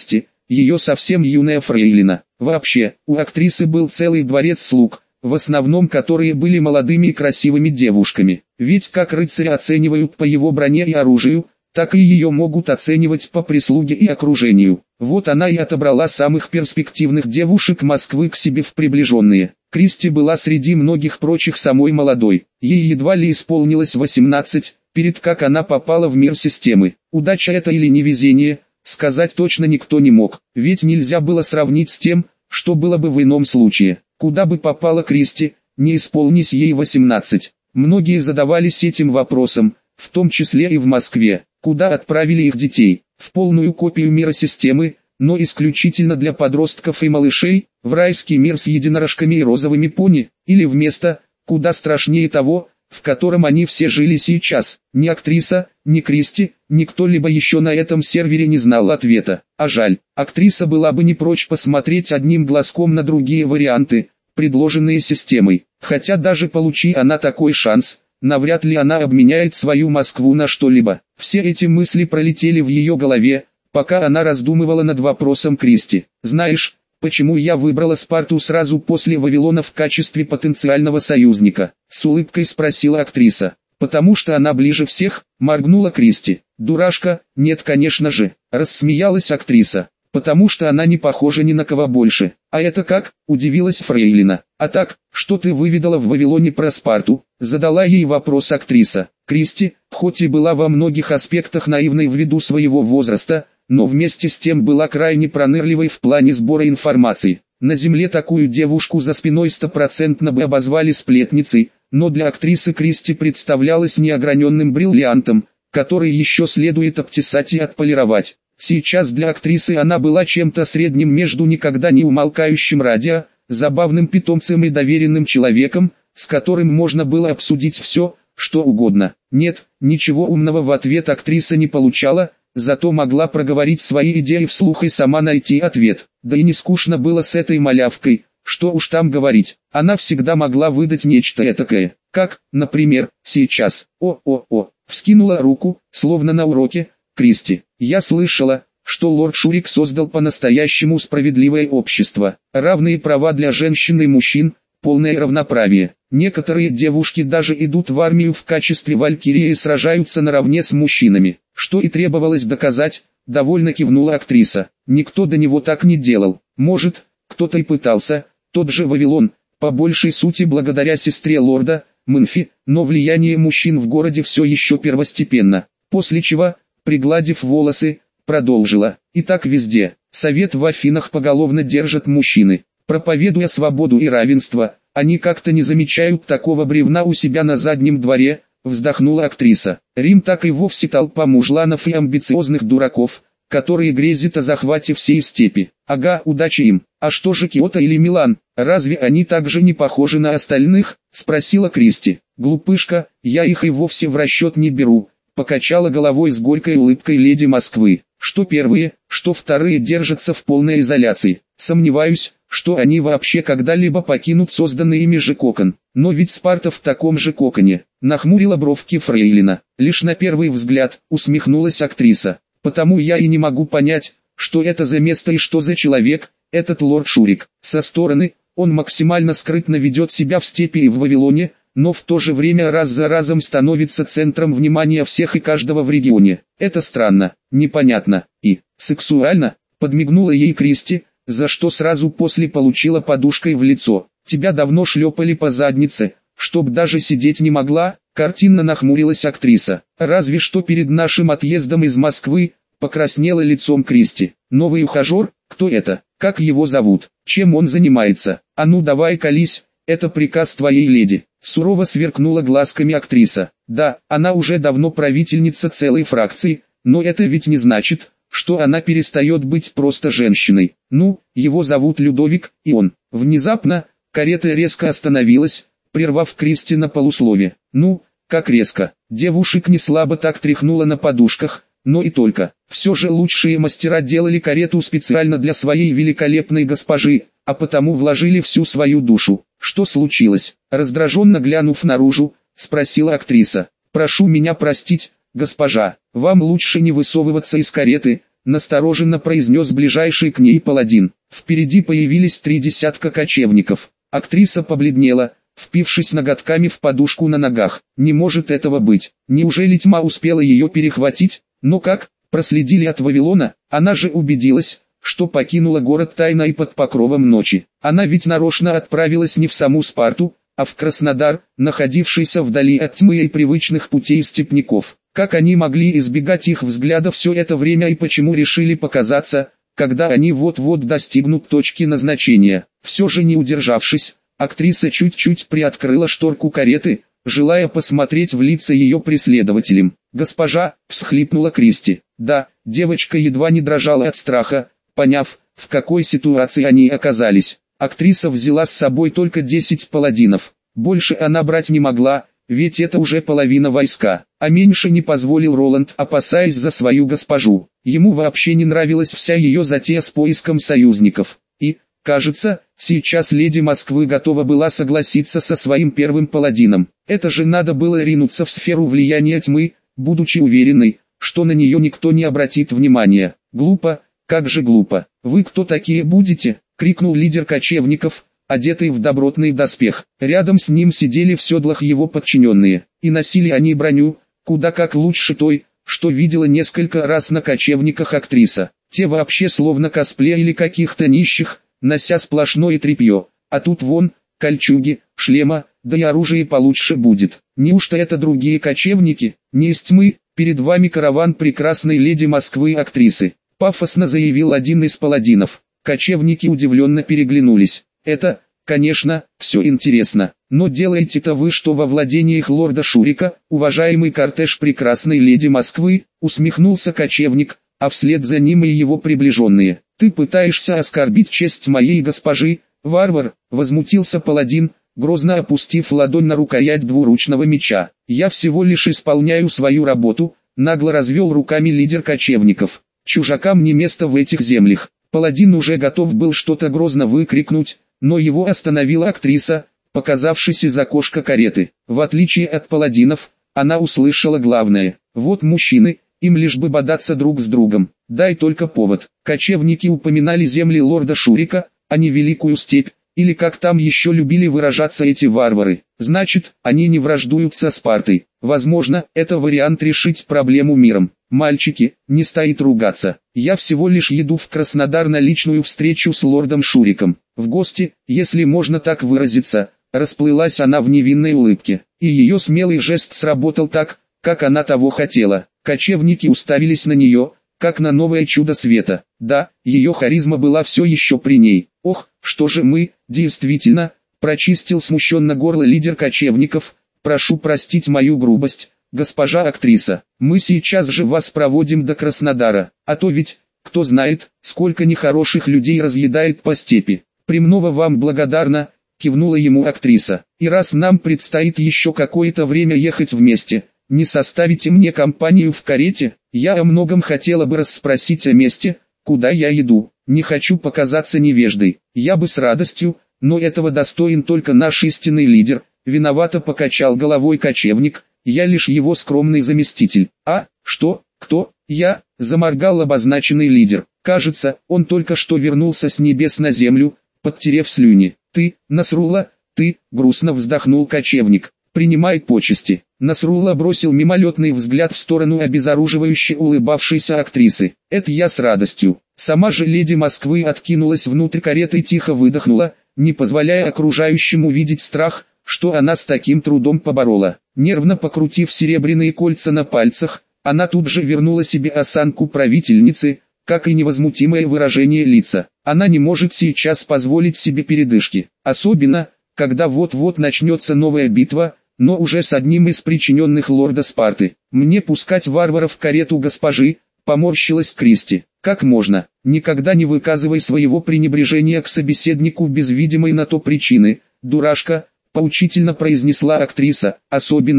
ее совсем юная фрейлина. Вообще, у актрисы был целый дворец слуг, в основном которые были молодыми и красивыми девушками. Ведь как рыцаря оценивают по его броне и оружию, так и ее могут оценивать по прислуге и окружению. Вот она и отобрала самых перспективных девушек Москвы к себе в приближенные. Кристи была среди многих прочих самой молодой. Ей едва ли исполнилось 18, перед как она попала в мир системы. Удача это или невезение, сказать точно никто не мог. Ведь нельзя было сравнить с тем, что было бы в ином случае. Куда бы попала Кристи, не исполнись ей 18. Многие задавались этим вопросом, в том числе и в Москве. Куда отправили их детей? В полную копию мира системы, но исключительно для подростков и малышей, в райский мир с единорожками и розовыми пони, или в место, куда страшнее того, в котором они все жили сейчас. Ни актриса, ни Кристи, ни кто-либо еще на этом сервере не знал ответа. А жаль, актриса была бы не прочь посмотреть одним глазком на другие варианты, предложенные системой. Хотя даже получи она такой шанс, навряд ли она обменяет свою Москву на что-либо. Все эти мысли пролетели в ее голове, пока она раздумывала над вопросом Кристи. «Знаешь, почему я выбрала Спарту сразу после Вавилона в качестве потенциального союзника?» — с улыбкой спросила актриса. «Потому что она ближе всех», — моргнула Кристи. «Дурашка, нет, конечно же», — рассмеялась актриса. «Потому что она не похожа ни на кого больше». «А это как?» – удивилась фрейлина. «А так, что ты выведала в Вавилоне про Спарту?» – задала ей вопрос актриса. Кристи, хоть и была во многих аспектах наивной ввиду своего возраста, но вместе с тем была крайне пронырливой в плане сбора информации. На земле такую девушку за спиной стопроцентно бы обозвали сплетницей, но для актрисы Кристи представлялась неограненным бриллиантом, который еще следует обтесать и отполировать. Сейчас для актрисы она была чем-то средним между никогда не умолкающим радио, забавным питомцем и доверенным человеком, с которым можно было обсудить все, что угодно. Нет, ничего умного в ответ актриса не получала, зато могла проговорить свои идеи вслух и сама найти ответ. Да и не скучно было с этой малявкой, что уж там говорить. Она всегда могла выдать нечто этакое, как, например, сейчас. О-о-о, вскинула руку, словно на уроке, Кристи. «Я слышала, что лорд Шурик создал по-настоящему справедливое общество, равные права для женщин и мужчин, полное равноправие. Некоторые девушки даже идут в армию в качестве валькирии и сражаются наравне с мужчинами, что и требовалось доказать», — довольно кивнула актриса. «Никто до него так не делал. Может, кто-то и пытался, тот же Вавилон, по большей сути благодаря сестре лорда, Мэнфи, но влияние мужчин в городе все еще первостепенно». После чего, пригладив волосы, продолжила. «И так везде. Совет в Афинах поголовно держат мужчины. Проповедуя свободу и равенство, они как-то не замечают такого бревна у себя на заднем дворе», — вздохнула актриса. «Рим так и вовсе толпа мужланов и амбициозных дураков, которые грезят о захвате всей степи. Ага, удачи им. А что же Киото или Милан, разве они так же не похожи на остальных?» — спросила Кристи. «Глупышка, я их и вовсе в расчет не беру», — покачала головой с горькой улыбкой леди Москвы. «Что первые, что вторые держатся в полной изоляции. Сомневаюсь, что они вообще когда-либо покинут созданный ими же кокон. Но ведь Спарта в таком же коконе», — нахмурила бровки фрейлина. «Лишь на первый взгляд», — усмехнулась актриса. «Потому я и не могу понять, что это за место и что за человек, этот лорд Шурик. Со стороны, он максимально скрытно ведет себя в степи и в Вавилоне, но в то же время раз за разом становится центром внимания всех и каждого в регионе. Это странно, непонятно и сексуально», — подмигнула ей Кристи, за что сразу после получила подушкой в лицо. «Тебя давно шлепали по заднице, чтоб даже сидеть не могла», — картинно нахмурилась актриса. «Разве что перед нашим отъездом из Москвы», — покраснела лицом Кристи. «Новый ухажер? Кто это? Как его зовут? Чем он занимается? А ну давай колись, это приказ твоей леди». Сурово сверкнула глазками актриса. «Да, она уже давно правительница целой фракции, но это ведь не значит, что она перестает быть просто женщиной. Ну, его зовут Людовик, и он». Внезапно, карета резко остановилась, прервав Кристи на полуслове. «Ну, как резко?» Девушек не слабо так тряхнуло на подушках, но и только. Все же лучшие мастера делали карету специально для своей великолепной госпожи, а потому вложили всю свою душу. «Что случилось?» Раздраженно глянув наружу, спросила актриса. «Прошу меня простить, госпожа, вам лучше не высовываться из кареты», настороженно произнес ближайший к ней паладин. Впереди появились 3 десятка кочевников. Актриса побледнела, впившись ноготками в подушку на ногах. Не может этого быть. Неужели тьма успела ее перехватить? Но как? Проследили от Вавилона? Она же убедилась, что покинула город тайно и под покровом ночи. Она ведь нарочно отправилась не в саму Спарту, а в Краснодар, находившийся вдали от тьмы и привычных путей степняков. Как они могли избегать их взгляда все это время и почему решили показаться, когда они вот-вот достигнут точки назначения? Все же не удержавшись, актриса чуть-чуть приоткрыла шторку кареты, желая посмотреть в лица ее преследователям. «Госпожа», — всхлипнула Кристи. Да, девочка едва не дрожала от страха, поняв, в какой ситуации они оказались. Актриса взяла с собой только 10 паладинов. Больше она брать не могла, ведь это уже половина войска. А меньше не позволил Роланд, опасаясь за свою госпожу. Ему вообще не нравилась вся ее затея с поиском союзников. И, кажется, сейчас леди Москвы готова была согласиться со своим первым паладином. Это же надо было ринуться в сферу влияния тьмы, будучи уверенной, что на нее никто не обратит внимания. Глупо, как же глупо. «Вы кто такие будете?» — крикнул лидер кочевников, одетый в добротный доспех. Рядом с ним сидели в седлах его подчиненные, и носили они броню, куда как лучше той, что видела несколько раз на кочевниках актриса. Те вообще словно косплеили каких-то нищих, нося сплошное тряпье, а тут вон, кольчуги, шлема, да и оружие получше будет. Неужто это другие кочевники? Не из тьмы, перед вами караван прекрасной леди Москвы актрисы, пафосно заявил один из паладинов. Кочевники удивленно переглянулись. Это, конечно, все интересно, но делаете-то вы что во владениях лорда Шурика, уважаемый кортеж прекрасной леди Москвы, усмехнулся кочевник, а вслед за ним и его приближенные. Ты пытаешься оскорбить честь моей госпожи, варвар, возмутился паладин, грозно опустив ладонь на рукоять двуручного меча. Я всего лишь исполняю свою работу, нагло развел руками лидер кочевников. Чужакам не место в этих землях. Паладин уже готов был что-то грозно выкрикнуть, но его остановила актриса, показавшись из окошка кареты. В отличие от паладинов, она услышала главное. Вот мужчины, им лишь бы бодаться друг с другом. Дай только повод. Кочевники упоминали земли лорда Шурика, а не Великую Степь, или как там еще любили выражаться эти варвары. Значит, они не враждуют со Спартой. Возможно, это вариант решить проблему миром. Мальчики, не стоит ругаться. Я всего лишь еду в Краснодар на личную встречу с лордом Шуриком. В гости, если можно так выразиться, расплылась она в невинной улыбке. И ее смелый жест сработал так, как она того хотела. Кочевники уставились на нее, как на новое чудо света. Да, ее харизма была все еще при ней. Ох, что же мы, действительно, прочистил смущенно горло лидер кочевников. Прошу простить мою грубость, госпожа актриса. Мы сейчас же вас проводим до Краснодара, а то ведь, кто знает, сколько нехороших людей разъедает по степи. Премного вам благодарна, кивнула ему актриса. И раз нам предстоит еще какое-то время ехать вместе, не составите мне компанию в карете? Я о многом хотела бы расспросить о месте, куда я иду. Не хочу показаться невеждой. Я бы с радостью, но этого достоин только наш истинный лидер. Виновато покачал головой кочевник, я лишь его скромный заместитель. А, что, кто, я, заморгал обозначенный лидер. Кажется, он только что вернулся с небес на землю, подтерев слюни. Ты, Насрулла, ты, грустно вздохнул кочевник. Принимай почести. Насрулла бросил мимолетный взгляд в сторону обезоруживающе улыбавшейся актрисы. Это я с радостью. Сама же леди Москвы откинулась внутрь кареты и тихо выдохнула, не позволяя окружающим увидеть страх, что она с таким трудом поборола. Нервно покрутив серебряные кольца на пальцах, она тут же вернула себе осанку правительницы, как и невозмутимое выражение лица. Она не может сейчас позволить себе передышки, особенно, когда вот-вот начнется новая битва, но уже с одним из причиненных лорда Спарты. Мне пускать варваров в карету госпожи, поморщилась Кристи. Как можно? Никогда не выказывай своего пренебрежения к собеседнику без видимой на то причины, дурашка, поучительно произнесла актриса, особенно,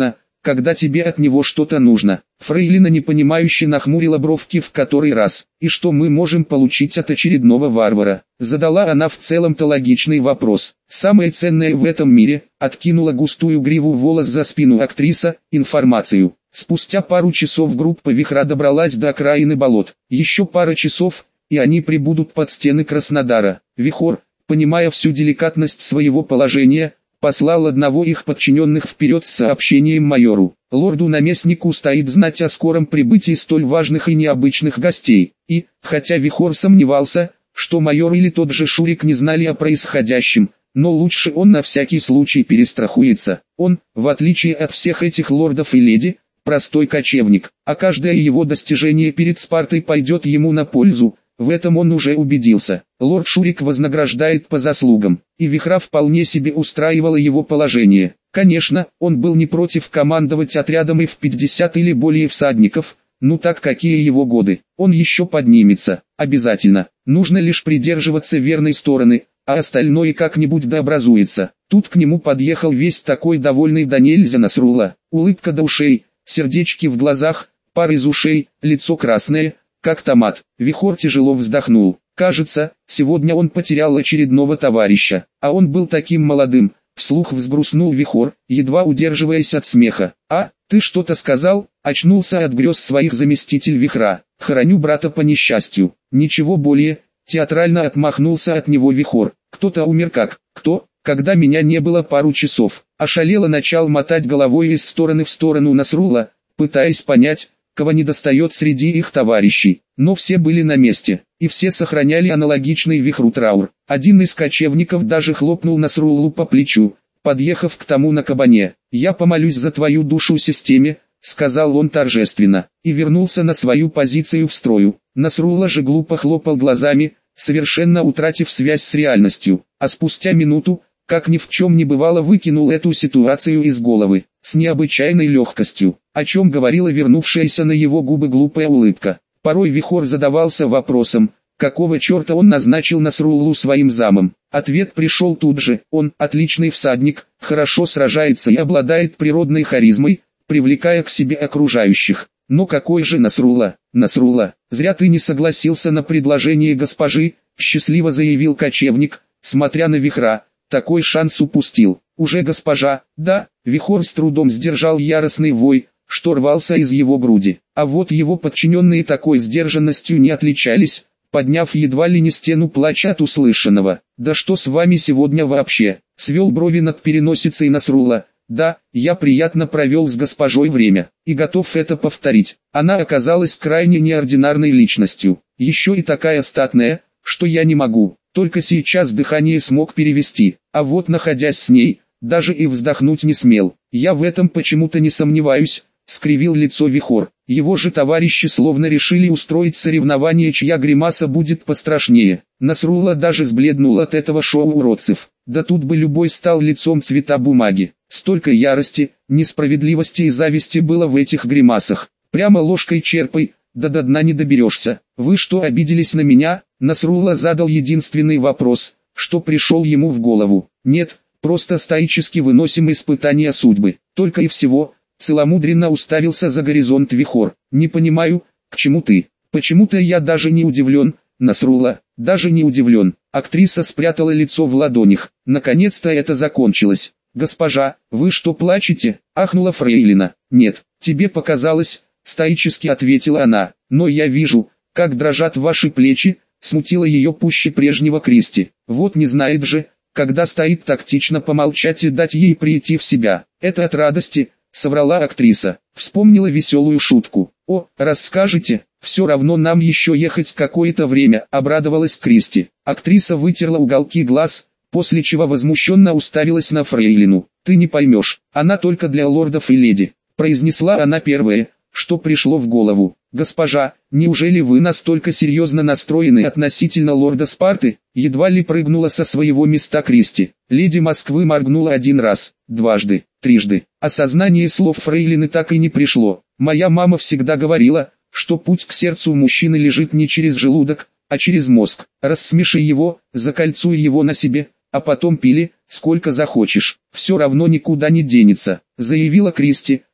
когда тебе от него что-то нужно. Фрейлина непонимающе нахмурила бровки в который раз. И что мы можем получить от очередного варвара? Задала она в целом-то логичный вопрос. Самое ценное в этом мире, откинула густую гриву волос за спину актриса, информацию. Спустя пару часов группа Вихра добралась до окраины болот. Еще пара часов, и они прибудут под стены Краснодара. Вихор, понимая всю деликатность своего положения, послал одного их подчиненных вперед с сообщением майору. Лорду-наместнику стоит знать о скором прибытии столь важных и необычных гостей. И, хотя Вихор сомневался, что майор или тот же Шурик не знали о происходящем, но лучше он на всякий случай перестрахуется. Он, в отличие от всех этих лордов и леди, простой кочевник, а каждое его достижение перед Спартой пойдет ему на пользу. В этом он уже убедился. Лорд Шурик вознаграждает по заслугам, и Вихра вполне себе устраивало его положение. Конечно, он был не против командовать отрядом и в 50 или более всадников, ну так какие его годы. Он еще поднимется, обязательно. Нужно лишь придерживаться верной стороны, а остальное как-нибудь дообразуется. Тут к нему подъехал весь такой довольный да нельзя Насрулла. Улыбка до ушей, сердечки в глазах, пар из ушей, лицо красное, как томат. Вихор тяжело вздохнул. Кажется, сегодня он потерял очередного товарища, а он был таким молодым. Вслух взгрустнул Вихор, едва удерживаясь от смеха. «А, ты что-то сказал?» — очнулся от грез своих заместитель Вихра. «Хороню брата по несчастью». «Ничего более», — театрально отмахнулся от него Вихор. «Кто-то умер как? Кто? Когда меня не было пару часов». Ошалело начал мотать головой из стороны в сторону Насрулла, пытаясь понять, кого недостает среди их товарищей. Но все были на месте, и все сохраняли аналогичный Вихру траур. Один из кочевников даже хлопнул Насруллу по плечу, подъехав к тому на кабане. «Я помолюсь за твою душу системе», — сказал он торжественно, и вернулся на свою позицию в строю. Насрулла же глупо хлопал глазами, совершенно утратив связь с реальностью, а спустя минуту, как ни в чем не бывало, выкинул эту ситуацию из головы, с необычайной легкостью, о чем говорила вернувшаяся на его губы глупая улыбка. Порой Вихор задавался вопросом, какого черта он назначил Насруллу своим замом. Ответ пришел тут же: он отличный всадник, хорошо сражается и обладает природной харизмой, привлекая к себе окружающих. Но какой же Насрулла? Насрулла, зря ты не согласился на предложение госпожи, счастливо заявил кочевник, смотря на Вихра. Такой шанс упустил. Уже госпожа, да? Вихор с трудом сдержал яростный вой, что рвался из его груди. А вот его подчиненные такой сдержанностью не отличались, подняв едва ли не стену плача от услышанного. «Да что с вами сегодня вообще?» — свел брови над переносицей Насрулла. «Да, я приятно провел с госпожой время, и готов это повторить. Она оказалась крайне неординарной личностью, еще и такая статная, что я не могу, только сейчас дыхание смог перевести, а вот находясь с ней, даже и вздохнуть не смел. Я в этом почему-то не сомневаюсь», — скривил лицо Вихор. Его же товарищи словно решили устроить соревнование, чья гримаса будет пострашнее. Насрулла даже сбледнул от этого шоу уродцев. Да тут бы любой стал лицом цвета бумаги. Столько ярости, несправедливости и зависти было в этих гримасах. Прямо ложкой черпай, да до дна не доберешься. «Вы что, обиделись на меня?» Насрулла задал единственный вопрос, что пришел ему в голову. «Нет, просто стоически выносим испытания судьбы, только и всего». Целомудренно уставился за горизонт Вихор. «Не понимаю, к чему ты?» «Почему-то я даже не удивлен, Насрулла, даже не удивлен». Актриса спрятала лицо в ладонях. Наконец-то это закончилось. «Госпожа, вы что, плачете?» — ахнула фрейлина. «Нет, тебе показалось», — стоически ответила она. «Но я вижу, как дрожат ваши плечи», — смутила ее пуще прежнего Кристи. «Вот не знает же, когда стоит тактично помолчать и дать ей прийти в себя. Это от радости», — соврала актриса. Вспомнила веселую шутку. «О, расскажете, все равно нам еще ехать какое-то время», — обрадовалась Кристи. Актриса вытерла уголки глаз, после чего возмущенно уставилась на фрейлину. «Ты не поймешь, она только для лордов и леди», — произнесла она первое, что пришло в голову. «Госпожа, неужели вы настолько серьезно настроены относительно лорда Спарты?» Едва ли прыгнула со своего места Кристи. Леди Москвы моргнула один раз, дважды, трижды. Осознание слов фрейлины так и не пришло. «Моя мама всегда говорила, что путь к сердцу мужчины лежит не через желудок, а через мозг. Рассмеши его, закольцуй его на себе, а потом пили, сколько захочешь. Все равно никуда не денется», — заявила Кристи,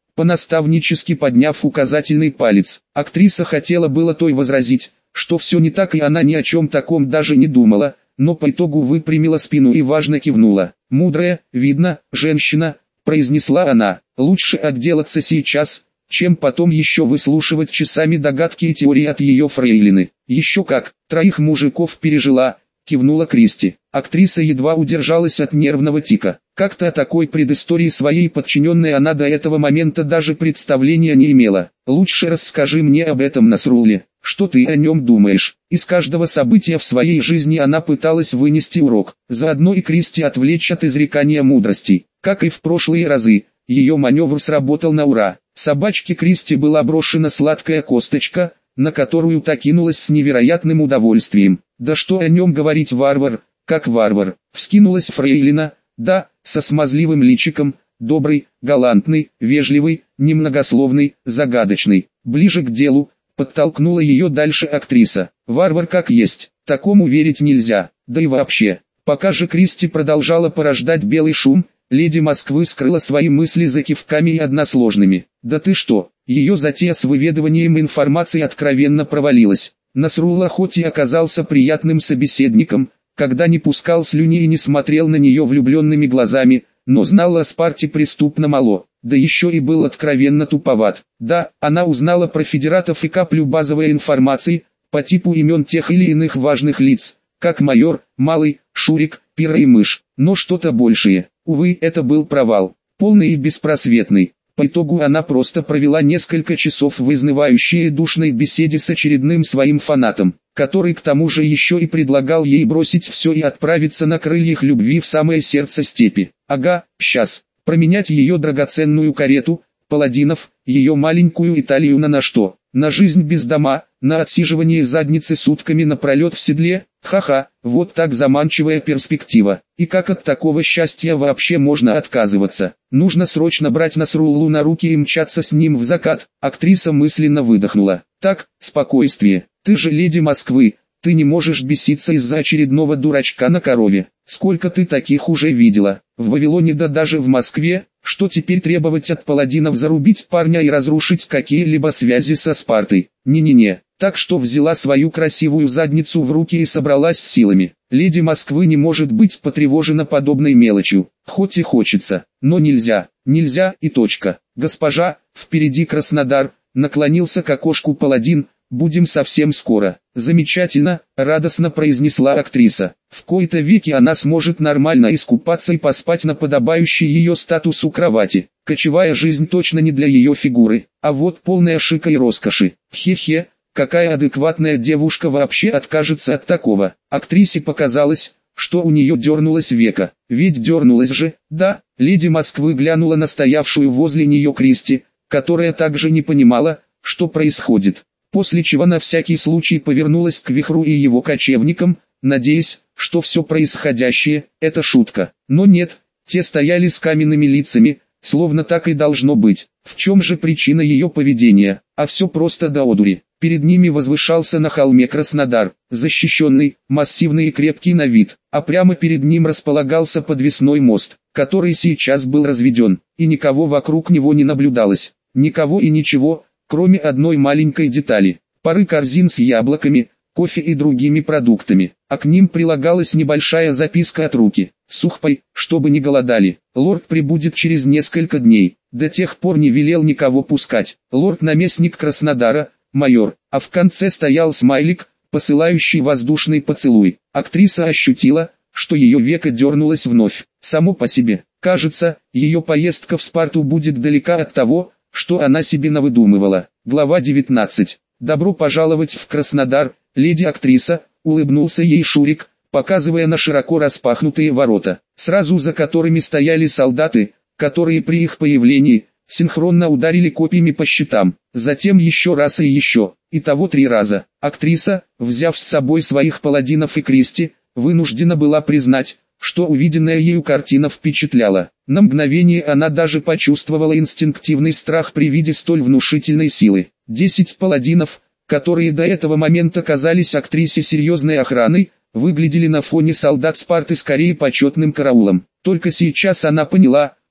понаставнически подняв указательный палец. Актриса хотела было той возразить, что все не так и она ни о чем таком даже не думала, но по итогу выпрямила спину и важно кивнула. «Мудрая, видно, женщина», — произнесла она, — «лучше отделаться сейчас, чем потом еще выслушивать часами догадки и теории от ее фрейлины». «Еще как, 3 мужиков пережила», — кивнула Кристи. Актриса едва удержалась от нервного тика. Как-то о такой предыстории своей подчиненной она до этого момента даже представления не имела. «Лучше расскажи мне об этом, Насрулле, что ты о нем думаешь?» Из каждого события в своей жизни она пыталась вынести урок, заодно и Кристи отвлечь от изрекания мудростей. Как и в прошлые разы, ее маневр сработал на ура. Собачке Кристи была брошена сладкая косточка, на которую та кинулась с невероятным удовольствием. «Да что о нем говорить, варвар, как варвар!» Вскинулась фрейлина, да, со смазливым личиком, добрый, галантный, вежливый, немногословный, загадочный. Ближе к делу, подтолкнула ее дальше актриса. «Варвар как есть, такому верить нельзя, да и вообще». Пока же Кристи продолжала порождать белый шум, леди Москвы скрыла свои мысли за кивками и односложными. «Да ты что?» Ее затея с выведыванием информации откровенно провалилась. Насрулла хоть и оказался приятным собеседником, когда не пускал слюни и не смотрел на нее влюбленными глазами, но знал о Спарте преступно мало, да еще и был откровенно туповат. Да, она узнала про федератов и каплю базовой информации, по типу имен тех или иных важных лиц, как майор, малый, Шурик, Пира и Мышь, но что-то большее. Увы, это был провал, полный и беспросветный. По итогу она просто провела несколько часов в изнывающей и душной беседе с очередным своим фанатом, который к тому же еще и предлагал ей бросить все и отправиться на крыльях любви в самое сердце степи. Ага, сейчас, променять ее драгоценную карету, паладинов, ее маленькую Италию на что? На жизнь без дома, на отсиживание задницы сутками напролет в седле? Ха-ха, вот так заманчивая перспектива. И как от такого счастья вообще можно отказываться? Нужно срочно брать Насруллу на руки и мчаться с ним в закат. Актриса мысленно выдохнула. Так, спокойствие. Ты же леди Москвы, ты не можешь беситься из-за очередного дурачка на корове. Сколько ты таких уже видела? В Вавилоне, да даже в Москве. Что теперь требовать от паладинов зарубить парня и разрушить какие-либо связи со Спартой? Не-не-не. Так что взяла свою красивую задницу в руки и собралась с силами. Леди Москвы не может быть потревожена подобной мелочью, хоть и хочется, но нельзя, нельзя и точка. «Госпожа, впереди Краснодар», наклонился к окошку паладин, «будем совсем скоро». «Замечательно», радостно произнесла актриса. В кои-то веки она сможет нормально искупаться и поспать на подобающей ее статусу кровати. Кочевая жизнь точно не для ее фигуры, а вот полная шика и роскоши. Хе-хе. Какая адекватная девушка вообще откажется от такого? Актрисе показалось, что у нее дернулось веко. Ведь дернулось же, да? Леди Москвы глянула на стоявшую возле нее Кристи, которая также не понимала, что происходит. После чего на всякий случай повернулась к Вихру и его кочевникам, надеясь, что все происходящее – это шутка. Но нет, те стояли с каменными лицами, словно так и должно быть. В чем же причина ее поведения? А все просто до одури. Перед ними возвышался на холме Краснодар, защищенный, массивный и крепкий на вид, а прямо перед ним располагался подвесной мост, который сейчас был разведен, и никого вокруг него не наблюдалось, никого и ничего, кроме одной маленькой детали, пары корзин с яблоками, кофе и другими продуктами, а к ним прилагалась небольшая записка от руки: «Сухпай, чтобы не голодали, лорд прибудет через несколько дней, до тех пор не велел никого пускать, лорд-наместник Краснодара, майор», а в конце стоял смайлик, посылающий воздушный поцелуй. Актриса ощутила, что ее веко дернулось вновь, само по себе. Кажется, ее поездка в Спарту будет далека от того, что она себе навыдумывала. Глава 19. «Добро пожаловать в Краснодар, леди-актриса», улыбнулся ей Шурик, показывая на широко распахнутые ворота, сразу за которыми стояли солдаты, которые при их появлении синхронно ударили копьями по щитам, затем еще раз и еще, итого 3 раза. Актриса, взяв с собой своих паладинов и Кристи, вынуждена была признать, что увиденная ею картина впечатляла. На мгновение она даже почувствовала инстинктивный страх при виде столь внушительной силы. 10 паладинов, которые до этого момента казались актрисе серьезной охраной, выглядели на фоне солдат Спарты скорее почетным караулом. Только сейчас она поняла,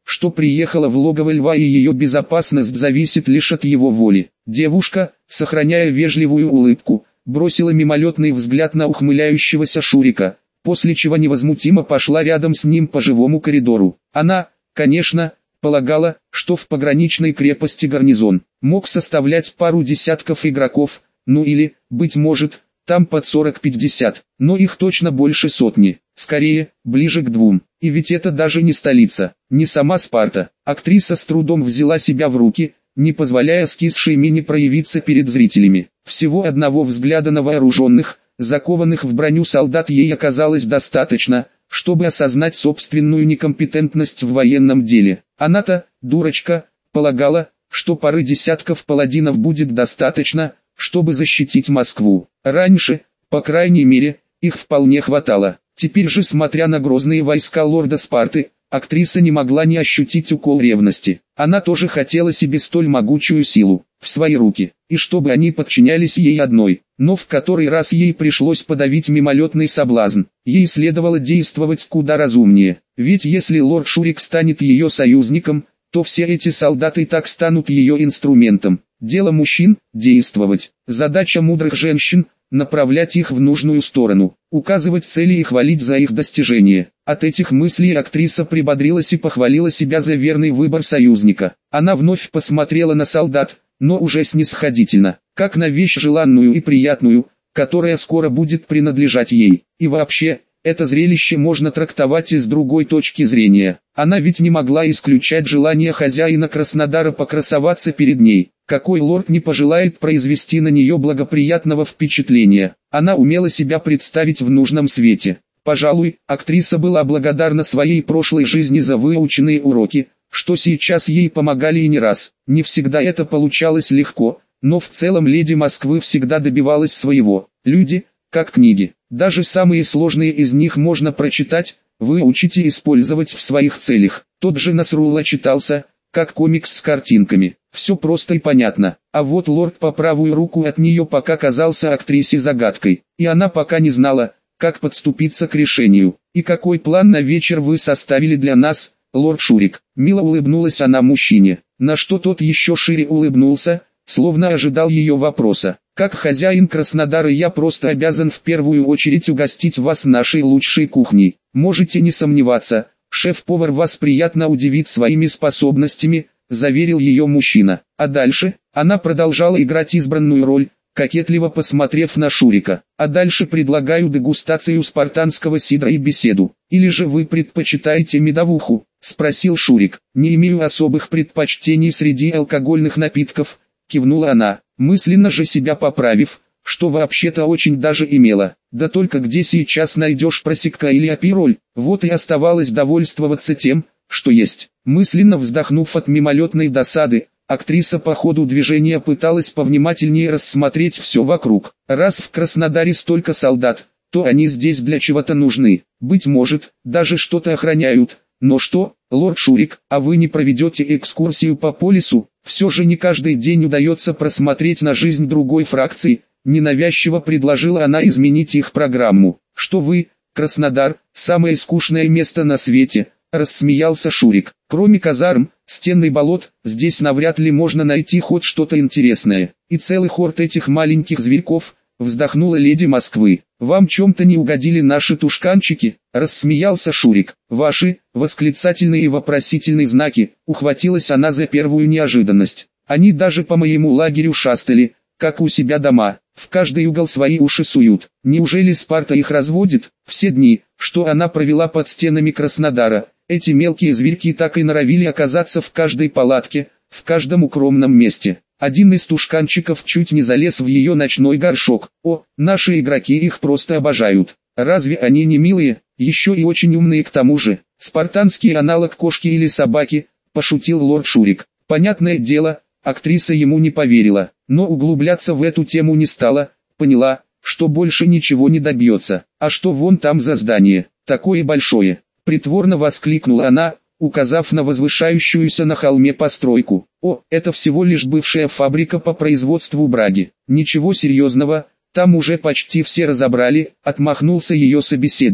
что приехала в логово льва и ее безопасность зависит лишь от его воли. Девушка, сохраняя вежливую улыбку, бросила мимолетный взгляд на ухмыляющегося Шурика, после чего невозмутимо пошла рядом с ним по живому коридору. Она, конечно, полагала, что в пограничной крепости гарнизон мог составлять пару десятков игроков, ну или, быть может, там под 40-50, но их точно больше сотни, скорее, ближе к 2. И ведь это даже не столица, не сама Спарта. Актриса с трудом взяла себя в руки, не позволяя скисшей мине проявиться перед зрителями. Всего одного взгляда на вооруженных, закованных в броню солдат ей оказалось достаточно, чтобы осознать собственную некомпетентность в военном деле. Она-то, дурочка, полагала, что пары десятков паладинов будет достаточно, чтобы защитить Москву. Раньше, по крайней мере, их вполне хватало. Теперь же, смотря на грозные войска лорда Спарты, актриса не могла не ощутить укол ревности. Она тоже хотела себе столь могучую силу в свои руки, и чтобы они подчинялись ей одной. Но в который раз ей пришлось подавить мимолетный соблазн. Ей следовало действовать куда разумнее, ведь если лорд Шурик станет ее союзником, то все эти солдаты так станут ее инструментом. Дело мужчин – действовать. Задача мудрых женщин – направлять их в нужную сторону, указывать цели и хвалить за их достижения. От этих мыслей актриса прибодрилась и похвалила себя за верный выбор союзника. Она вновь посмотрела на солдат, но уже снисходительно, как на вещь желанную и приятную, которая скоро будет принадлежать ей. И вообще, это зрелище можно трактовать и с другой точки зрения. Она ведь не могла исключать желание хозяина Краснодара покрасоваться перед ней. Какой лорд не пожелает произвести на нее благоприятного впечатления? Она умела себя представить в нужном свете. Пожалуй, актриса была благодарна своей прошлой жизни за выученные уроки, что сейчас ей помогали и не раз. Не всегда это получалось легко, но в целом леди Москвы всегда добивалась своего. Люди, как книги, даже самые сложные из них можно прочитать, выучить и использовать в своих целях. Тот же Насрулла читался, как комикс с картинками. Все просто и понятно. А вот лорд по правую руку от нее пока казался актрисе загадкой, и она пока не знала, как подступиться к решению. «И какой план на вечер вы составили для нас, лорд Шурик?» Мило улыбнулась она мужчине, на что тот еще шире улыбнулся, словно ожидал ее вопроса. «Как хозяин Краснодара я просто обязан в первую очередь угостить вас нашей лучшей кухней. Можете не сомневаться, шеф-повар вас приятно удивит своими способностями», заверил ее мужчина. А дальше, она продолжала играть избранную роль, кокетливо посмотрев на Шурика. «А дальше предлагаю дегустацию спартанского сидра и беседу. Или же вы предпочитаете медовуху?» спросил Шурик. «Не имею особых предпочтений среди алкогольных напитков», кивнула она, мысленно же себя поправив, что вообще-то очень даже имела. Да только где сейчас найдешь просекка или апироль? Вот и оставалось довольствоваться тем, что есть. Мысленно вздохнув от мимолетной досады, актриса по ходу движения пыталась повнимательнее рассмотреть все вокруг. Раз в Краснодаре столько солдат, то они здесь для чего-то нужны. Быть может, даже что-то охраняют. Но что, лорд Шурик, а вы не проведете экскурсию по полису? Все же не каждый день удается просмотреть на жизнь другой фракции. Ненавязчиво предложила она изменить их программу. «Что вы, Краснодар, самое скучное место на свете», рассмеялся Шурик. «Кроме казарм, стен и болот, здесь навряд ли можно найти хоть что-то интересное. И целый хорд этих маленьких зверьков», вздохнула леди Москвы. «Вам чем-то не угодили наши тушканчики?» рассмеялся Шурик. «Ваши?» восклицательные и вопросительные знаки, ухватилась она за первую неожиданность. «Они даже по моему лагерю шастали, как у себя дома, в каждый угол свои уши суют. Неужели Спарта их разводит?» Все дни, что она провела под стенами Краснодара, эти мелкие зверьки так и норовили оказаться в каждой палатке, в каждом укромном месте. Один из тушканчиков чуть не залез в ее ночной горшок. О, наши игроки их просто обожают. Разве они не милые, еще и очень умные к тому же? Спартанский аналог кошки или собаки, пошутил лорд Шурик. Понятное дело, актриса ему не поверила, но углубляться в эту тему не стала, поняла, что больше ничего не добьется. «А что вон там за здание, такое большое?» притворно воскликнула она, указав на возвышающуюся на холме постройку. «О, это всего лишь бывшая фабрика по производству браги. Ничего серьезного, там уже почти все разобрали», отмахнулся ее собеседник.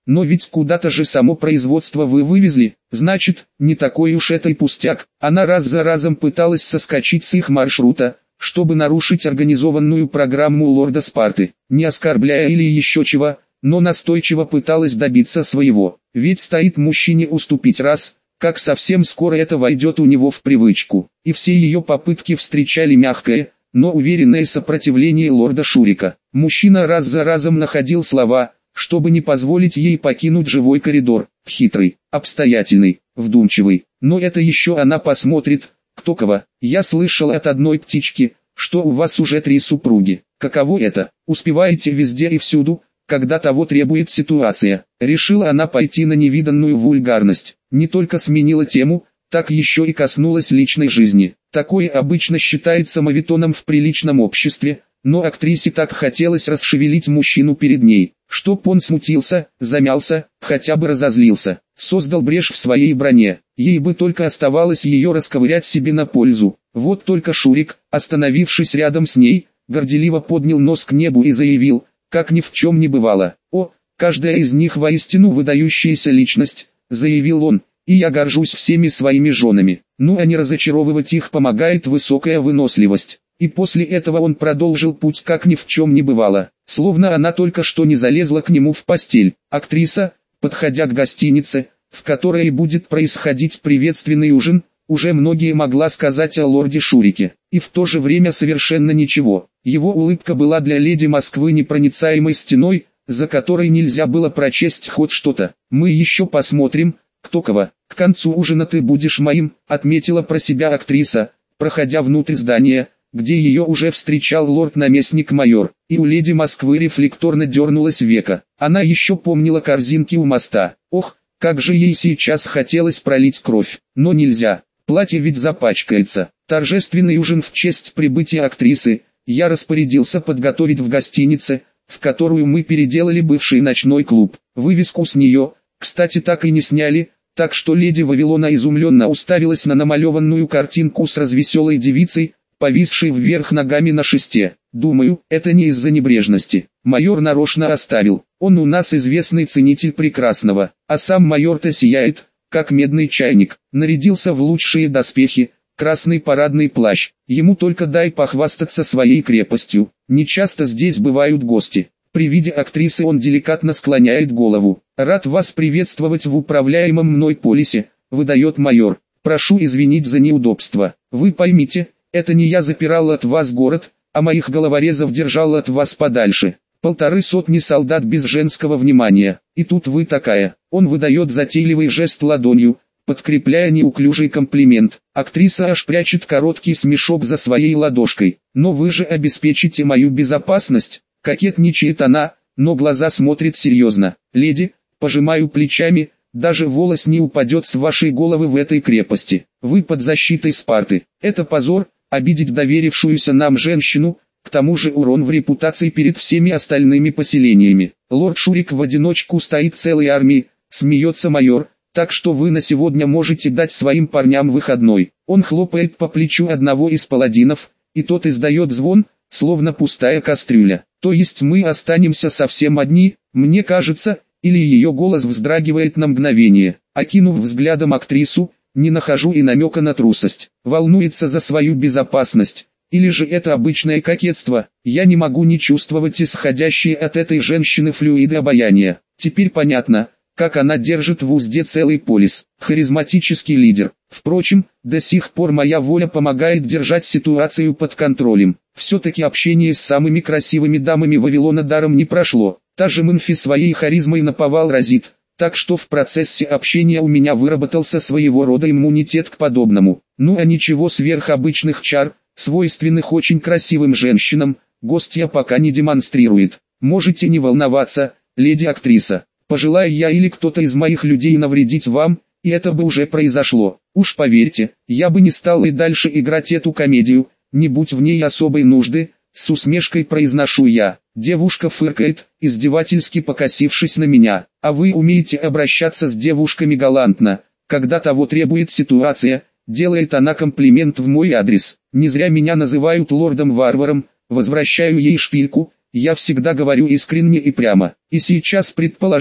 Но ведь куда-то же само производство вы вывезли, значит, не такой уж это и пустяк. Она раз за разом пыталась соскочить с их маршрута, чтобы нарушить организованную программу лорда Спарты, не оскорбляя или еще чего, но настойчиво пыталась добиться своего. Ведь стоит мужчине уступить раз, как совсем скоро это войдет у него в привычку. И все ее попытки встречали мягкое, но уверенное сопротивление лорда Шурика. Мужчина раз за разом находил слова, чтобы не позволить ей покинуть живой коридор. Хитрый, обстоятельный, вдумчивый. Но это еще она посмотрит, кто кого. Я слышал от одной птички, что у вас уже 3 супруги. Каково это? Успеваете везде и всюду, когда того требует ситуация. Решила она пойти на невиданную вульгарность. Не только сменила тему, так еще и коснулась личной жизни. Такое обычно считается моветоном в приличном обществе, но актрисе так хотелось расшевелить мужчину перед ней, чтоб он смутился, замялся, хотя бы разозлился, создал брешь в своей броне. Ей бы только оставалось ее расковырять себе на пользу. Вот только Шурик, остановившись рядом с ней, горделиво поднял нос к небу и заявил, как ни в чем не бывало: «О, каждая из них воистину выдающаяся личность», — заявил он, — «и я горжусь всеми своими женами. Ну а не разочаровывать их помогает высокая выносливость». И после этого он продолжил путь, как ни в чем не бывало, словно она только что не залезла к нему в постель. Актриса, подходя к гостинице, в которой будет происходить приветственный ужин, уже многие могла сказать о лорде Шурике, и в то же время совершенно ничего. Его улыбка была для леди Москвы непроницаемой стеной, за которой нельзя было прочесть хоть что-то. «Мы еще посмотрим, кто кого. К концу ужина ты будешь моим», — отметила про себя актриса, проходя внутрь здания, где ее уже встречал лорд-наместник-майор, и у леди Москвы рефлекторно дернулось веко. Она еще помнила корзинки у моста. Ох, как же ей сейчас хотелось пролить кровь, но нельзя, платье ведь запачкается. Торжественный ужин в честь прибытия актрисы я распорядился подготовить в гостинице, в которую мы переделали бывший ночной клуб. Вывеску с нее, кстати, так и не сняли, так что леди Вавилона изумленно уставилась на намалеванную картинку с развеселой девицей, повисшей вверх ногами на шесте. Думаю, это не из-за небрежности. Майор нарочно оставил. Он у нас известный ценитель прекрасного, а сам майор-то сияет, как медный чайник. Нарядился в лучшие доспехи, красный парадный плащ. Ему только дай похвастаться своей крепостью. Нечасто здесь бывают гости. При виде актрисы он деликатно склоняет голову. «Рад вас приветствовать в управляемом мной полисе», — выдает майор. «Прошу извинить за неудобство. Вы поймите, это не я запирал от вас город, а моих головорезов держал от вас подальше. 150 солдат без женского внимания. И тут вы такая». Он выдает затейливый жест ладонью, подкрепляя неуклюжий комплимент. Актриса аж прячет короткий смешок за своей ладошкой. «Но вы же обеспечите мою безопасность», — кокетничает она, но глаза смотрит серьезно. «Леди», — пожимаю плечами, — «даже волос не упадет с вашей головы в этой крепости. Вы под защитой Спарты. Это позор, обидеть доверившуюся нам женщину, к тому же урон в репутации перед всеми остальными поселениями. Лорд Шурик в одиночку стоит целой армией», — смеется майор, — «так что вы на сегодня можете дать своим парням выходной». Он хлопает по плечу одного из паладинов, и тот издает звон, словно пустая кастрюля. «То есть мы останемся совсем одни, мне кажется», или ее голос вздрагивает на мгновение. Окинув взглядом актрису, не нахожу и намека на трусость. Волнуется за свою безопасность. Или же это обычное кокетство? Я не могу не чувствовать исходящие от этой женщины флюиды обаяния. Теперь понятно, как она держит в узде целый полис. Харизматический лидер. Впрочем, до сих пор моя воля помогает держать ситуацию под контролем. Все-таки общение с самыми красивыми дамами Вавилона даром не прошло. Та же Мэнфи своей харизмой наповал разит, так что в процессе общения у меня выработался своего рода иммунитет к подобному. Ну а ничего сверхобычных чар, свойственных очень красивым женщинам, гостья пока не демонстрирует. Можете не волноваться, леди-актриса. Пожелаю я или кто-то из моих людей навредить вам, и это бы уже произошло. Уж поверьте, я бы не стал и дальше играть эту комедию, не будь в ней особой нужды, с усмешкой произношу я. Девушка фыркает, издевательски покосившись на меня. А вы умеете обращаться с девушками галантно, когда того требует ситуация, делает она комплимент в мой адрес. Не зря меня называют лордом-варваром, возвращаю ей шпильку, я всегда говорю искренне и прямо. И сейчас предположу,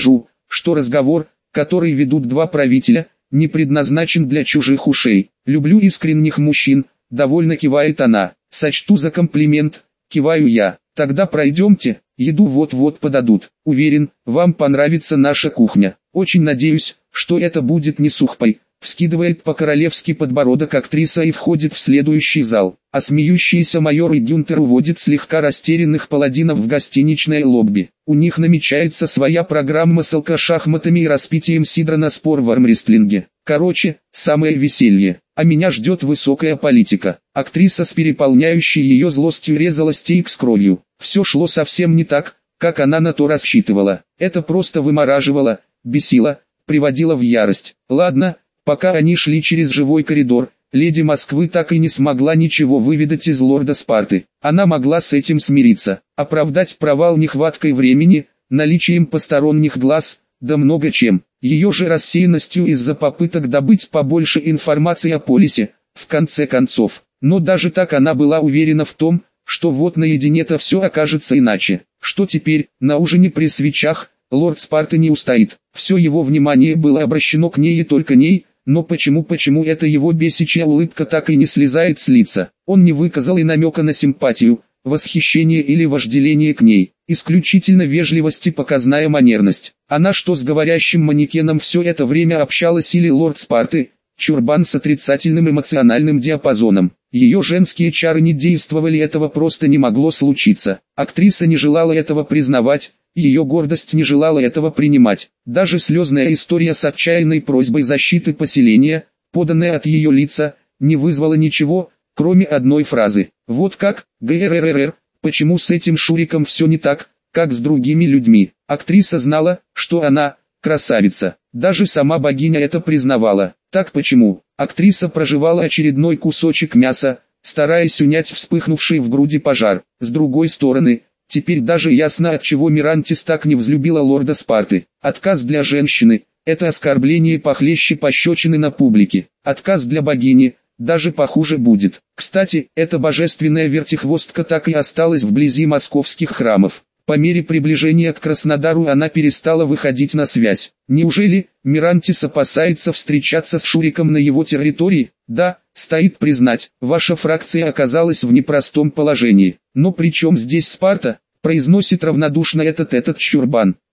что разговор, который ведут два правителя, не предназначен для чужих ушей. Люблю искренних мужчин, довольно кивает она. Сочту за комплимент, киваю я. Тогда пройдемте, еду вот-вот подадут. Уверен, вам понравится наша кухня. Очень надеюсь, что это будет не сухпай. Вскидывает по-королевски подбородок актриса и входит в следующий зал. А смеющийся майор и Гюнтер уводит слегка растерянных паладинов в гостиничное лобби. У них намечается своя программа с алкошахматами и распитием сидра на спор в армрестлинге. Короче, самое веселье. А меня ждет высокая политика. Актриса с переполняющей ее злостью резала стейк с кровью. Все шло совсем не так, как она на то рассчитывала. Это просто вымораживало, бесило, приводило в ярость. Ладно, пока они шли через живой коридор, леди Москвы так и не смогла ничего выведать из лорда Спарты. Она могла с этим смириться, оправдать провал нехваткой времени, наличием посторонних глаз, да много чем. Ее же рассеянностью из-за попыток добыть побольше информации о полисе, в конце концов. Но даже так она была уверена в том, что вот наедине-то все окажется иначе. Что теперь, на ужине при свечах, лорд Спарты не устоит. Все его внимание было обращено к ней и только ней, но почему эта его бесячая улыбка так и не слезает с лица? Он не выказал и намека на симпатию, восхищение или вожделение к ней. Исключительно вежливость и показная манерность. Она что с говорящим манекеном все это время общалась или лорд Спарты, чурбан с отрицательным эмоциональным диапазоном. Ее женские чары не действовали, этого просто не могло случиться. Актриса не желала этого признавать, ее гордость не желала этого принимать. Даже слезная история с отчаянной просьбой защиты поселения, поданная от ее лица, не вызвала ничего, кроме одной фразы. Вот как, ГРРР, почему с этим Шуриком все не так, как с другими людьми. Актриса знала, что она, красавица. Даже сама богиня это признавала. Так почему? Актриса прожевала очередной кусочек мяса, стараясь унять вспыхнувший в груди пожар. С другой стороны, теперь даже ясно, отчего Мирантис так не взлюбила лорда Спарты. Отказ для женщины – это оскорбление похлеще пощечины на публике. Отказ для богини – даже похуже будет. Кстати, эта божественная вертихвостка так и осталась вблизи московских храмов. По мере приближения к Краснодару она перестала выходить на связь. Неужели Мирантис опасается встречаться с Шуриком на его территории? Да, стоит признать, ваша фракция оказалась в непростом положении. Но при чем здесь Спарта? Произносит равнодушно этот чурбан.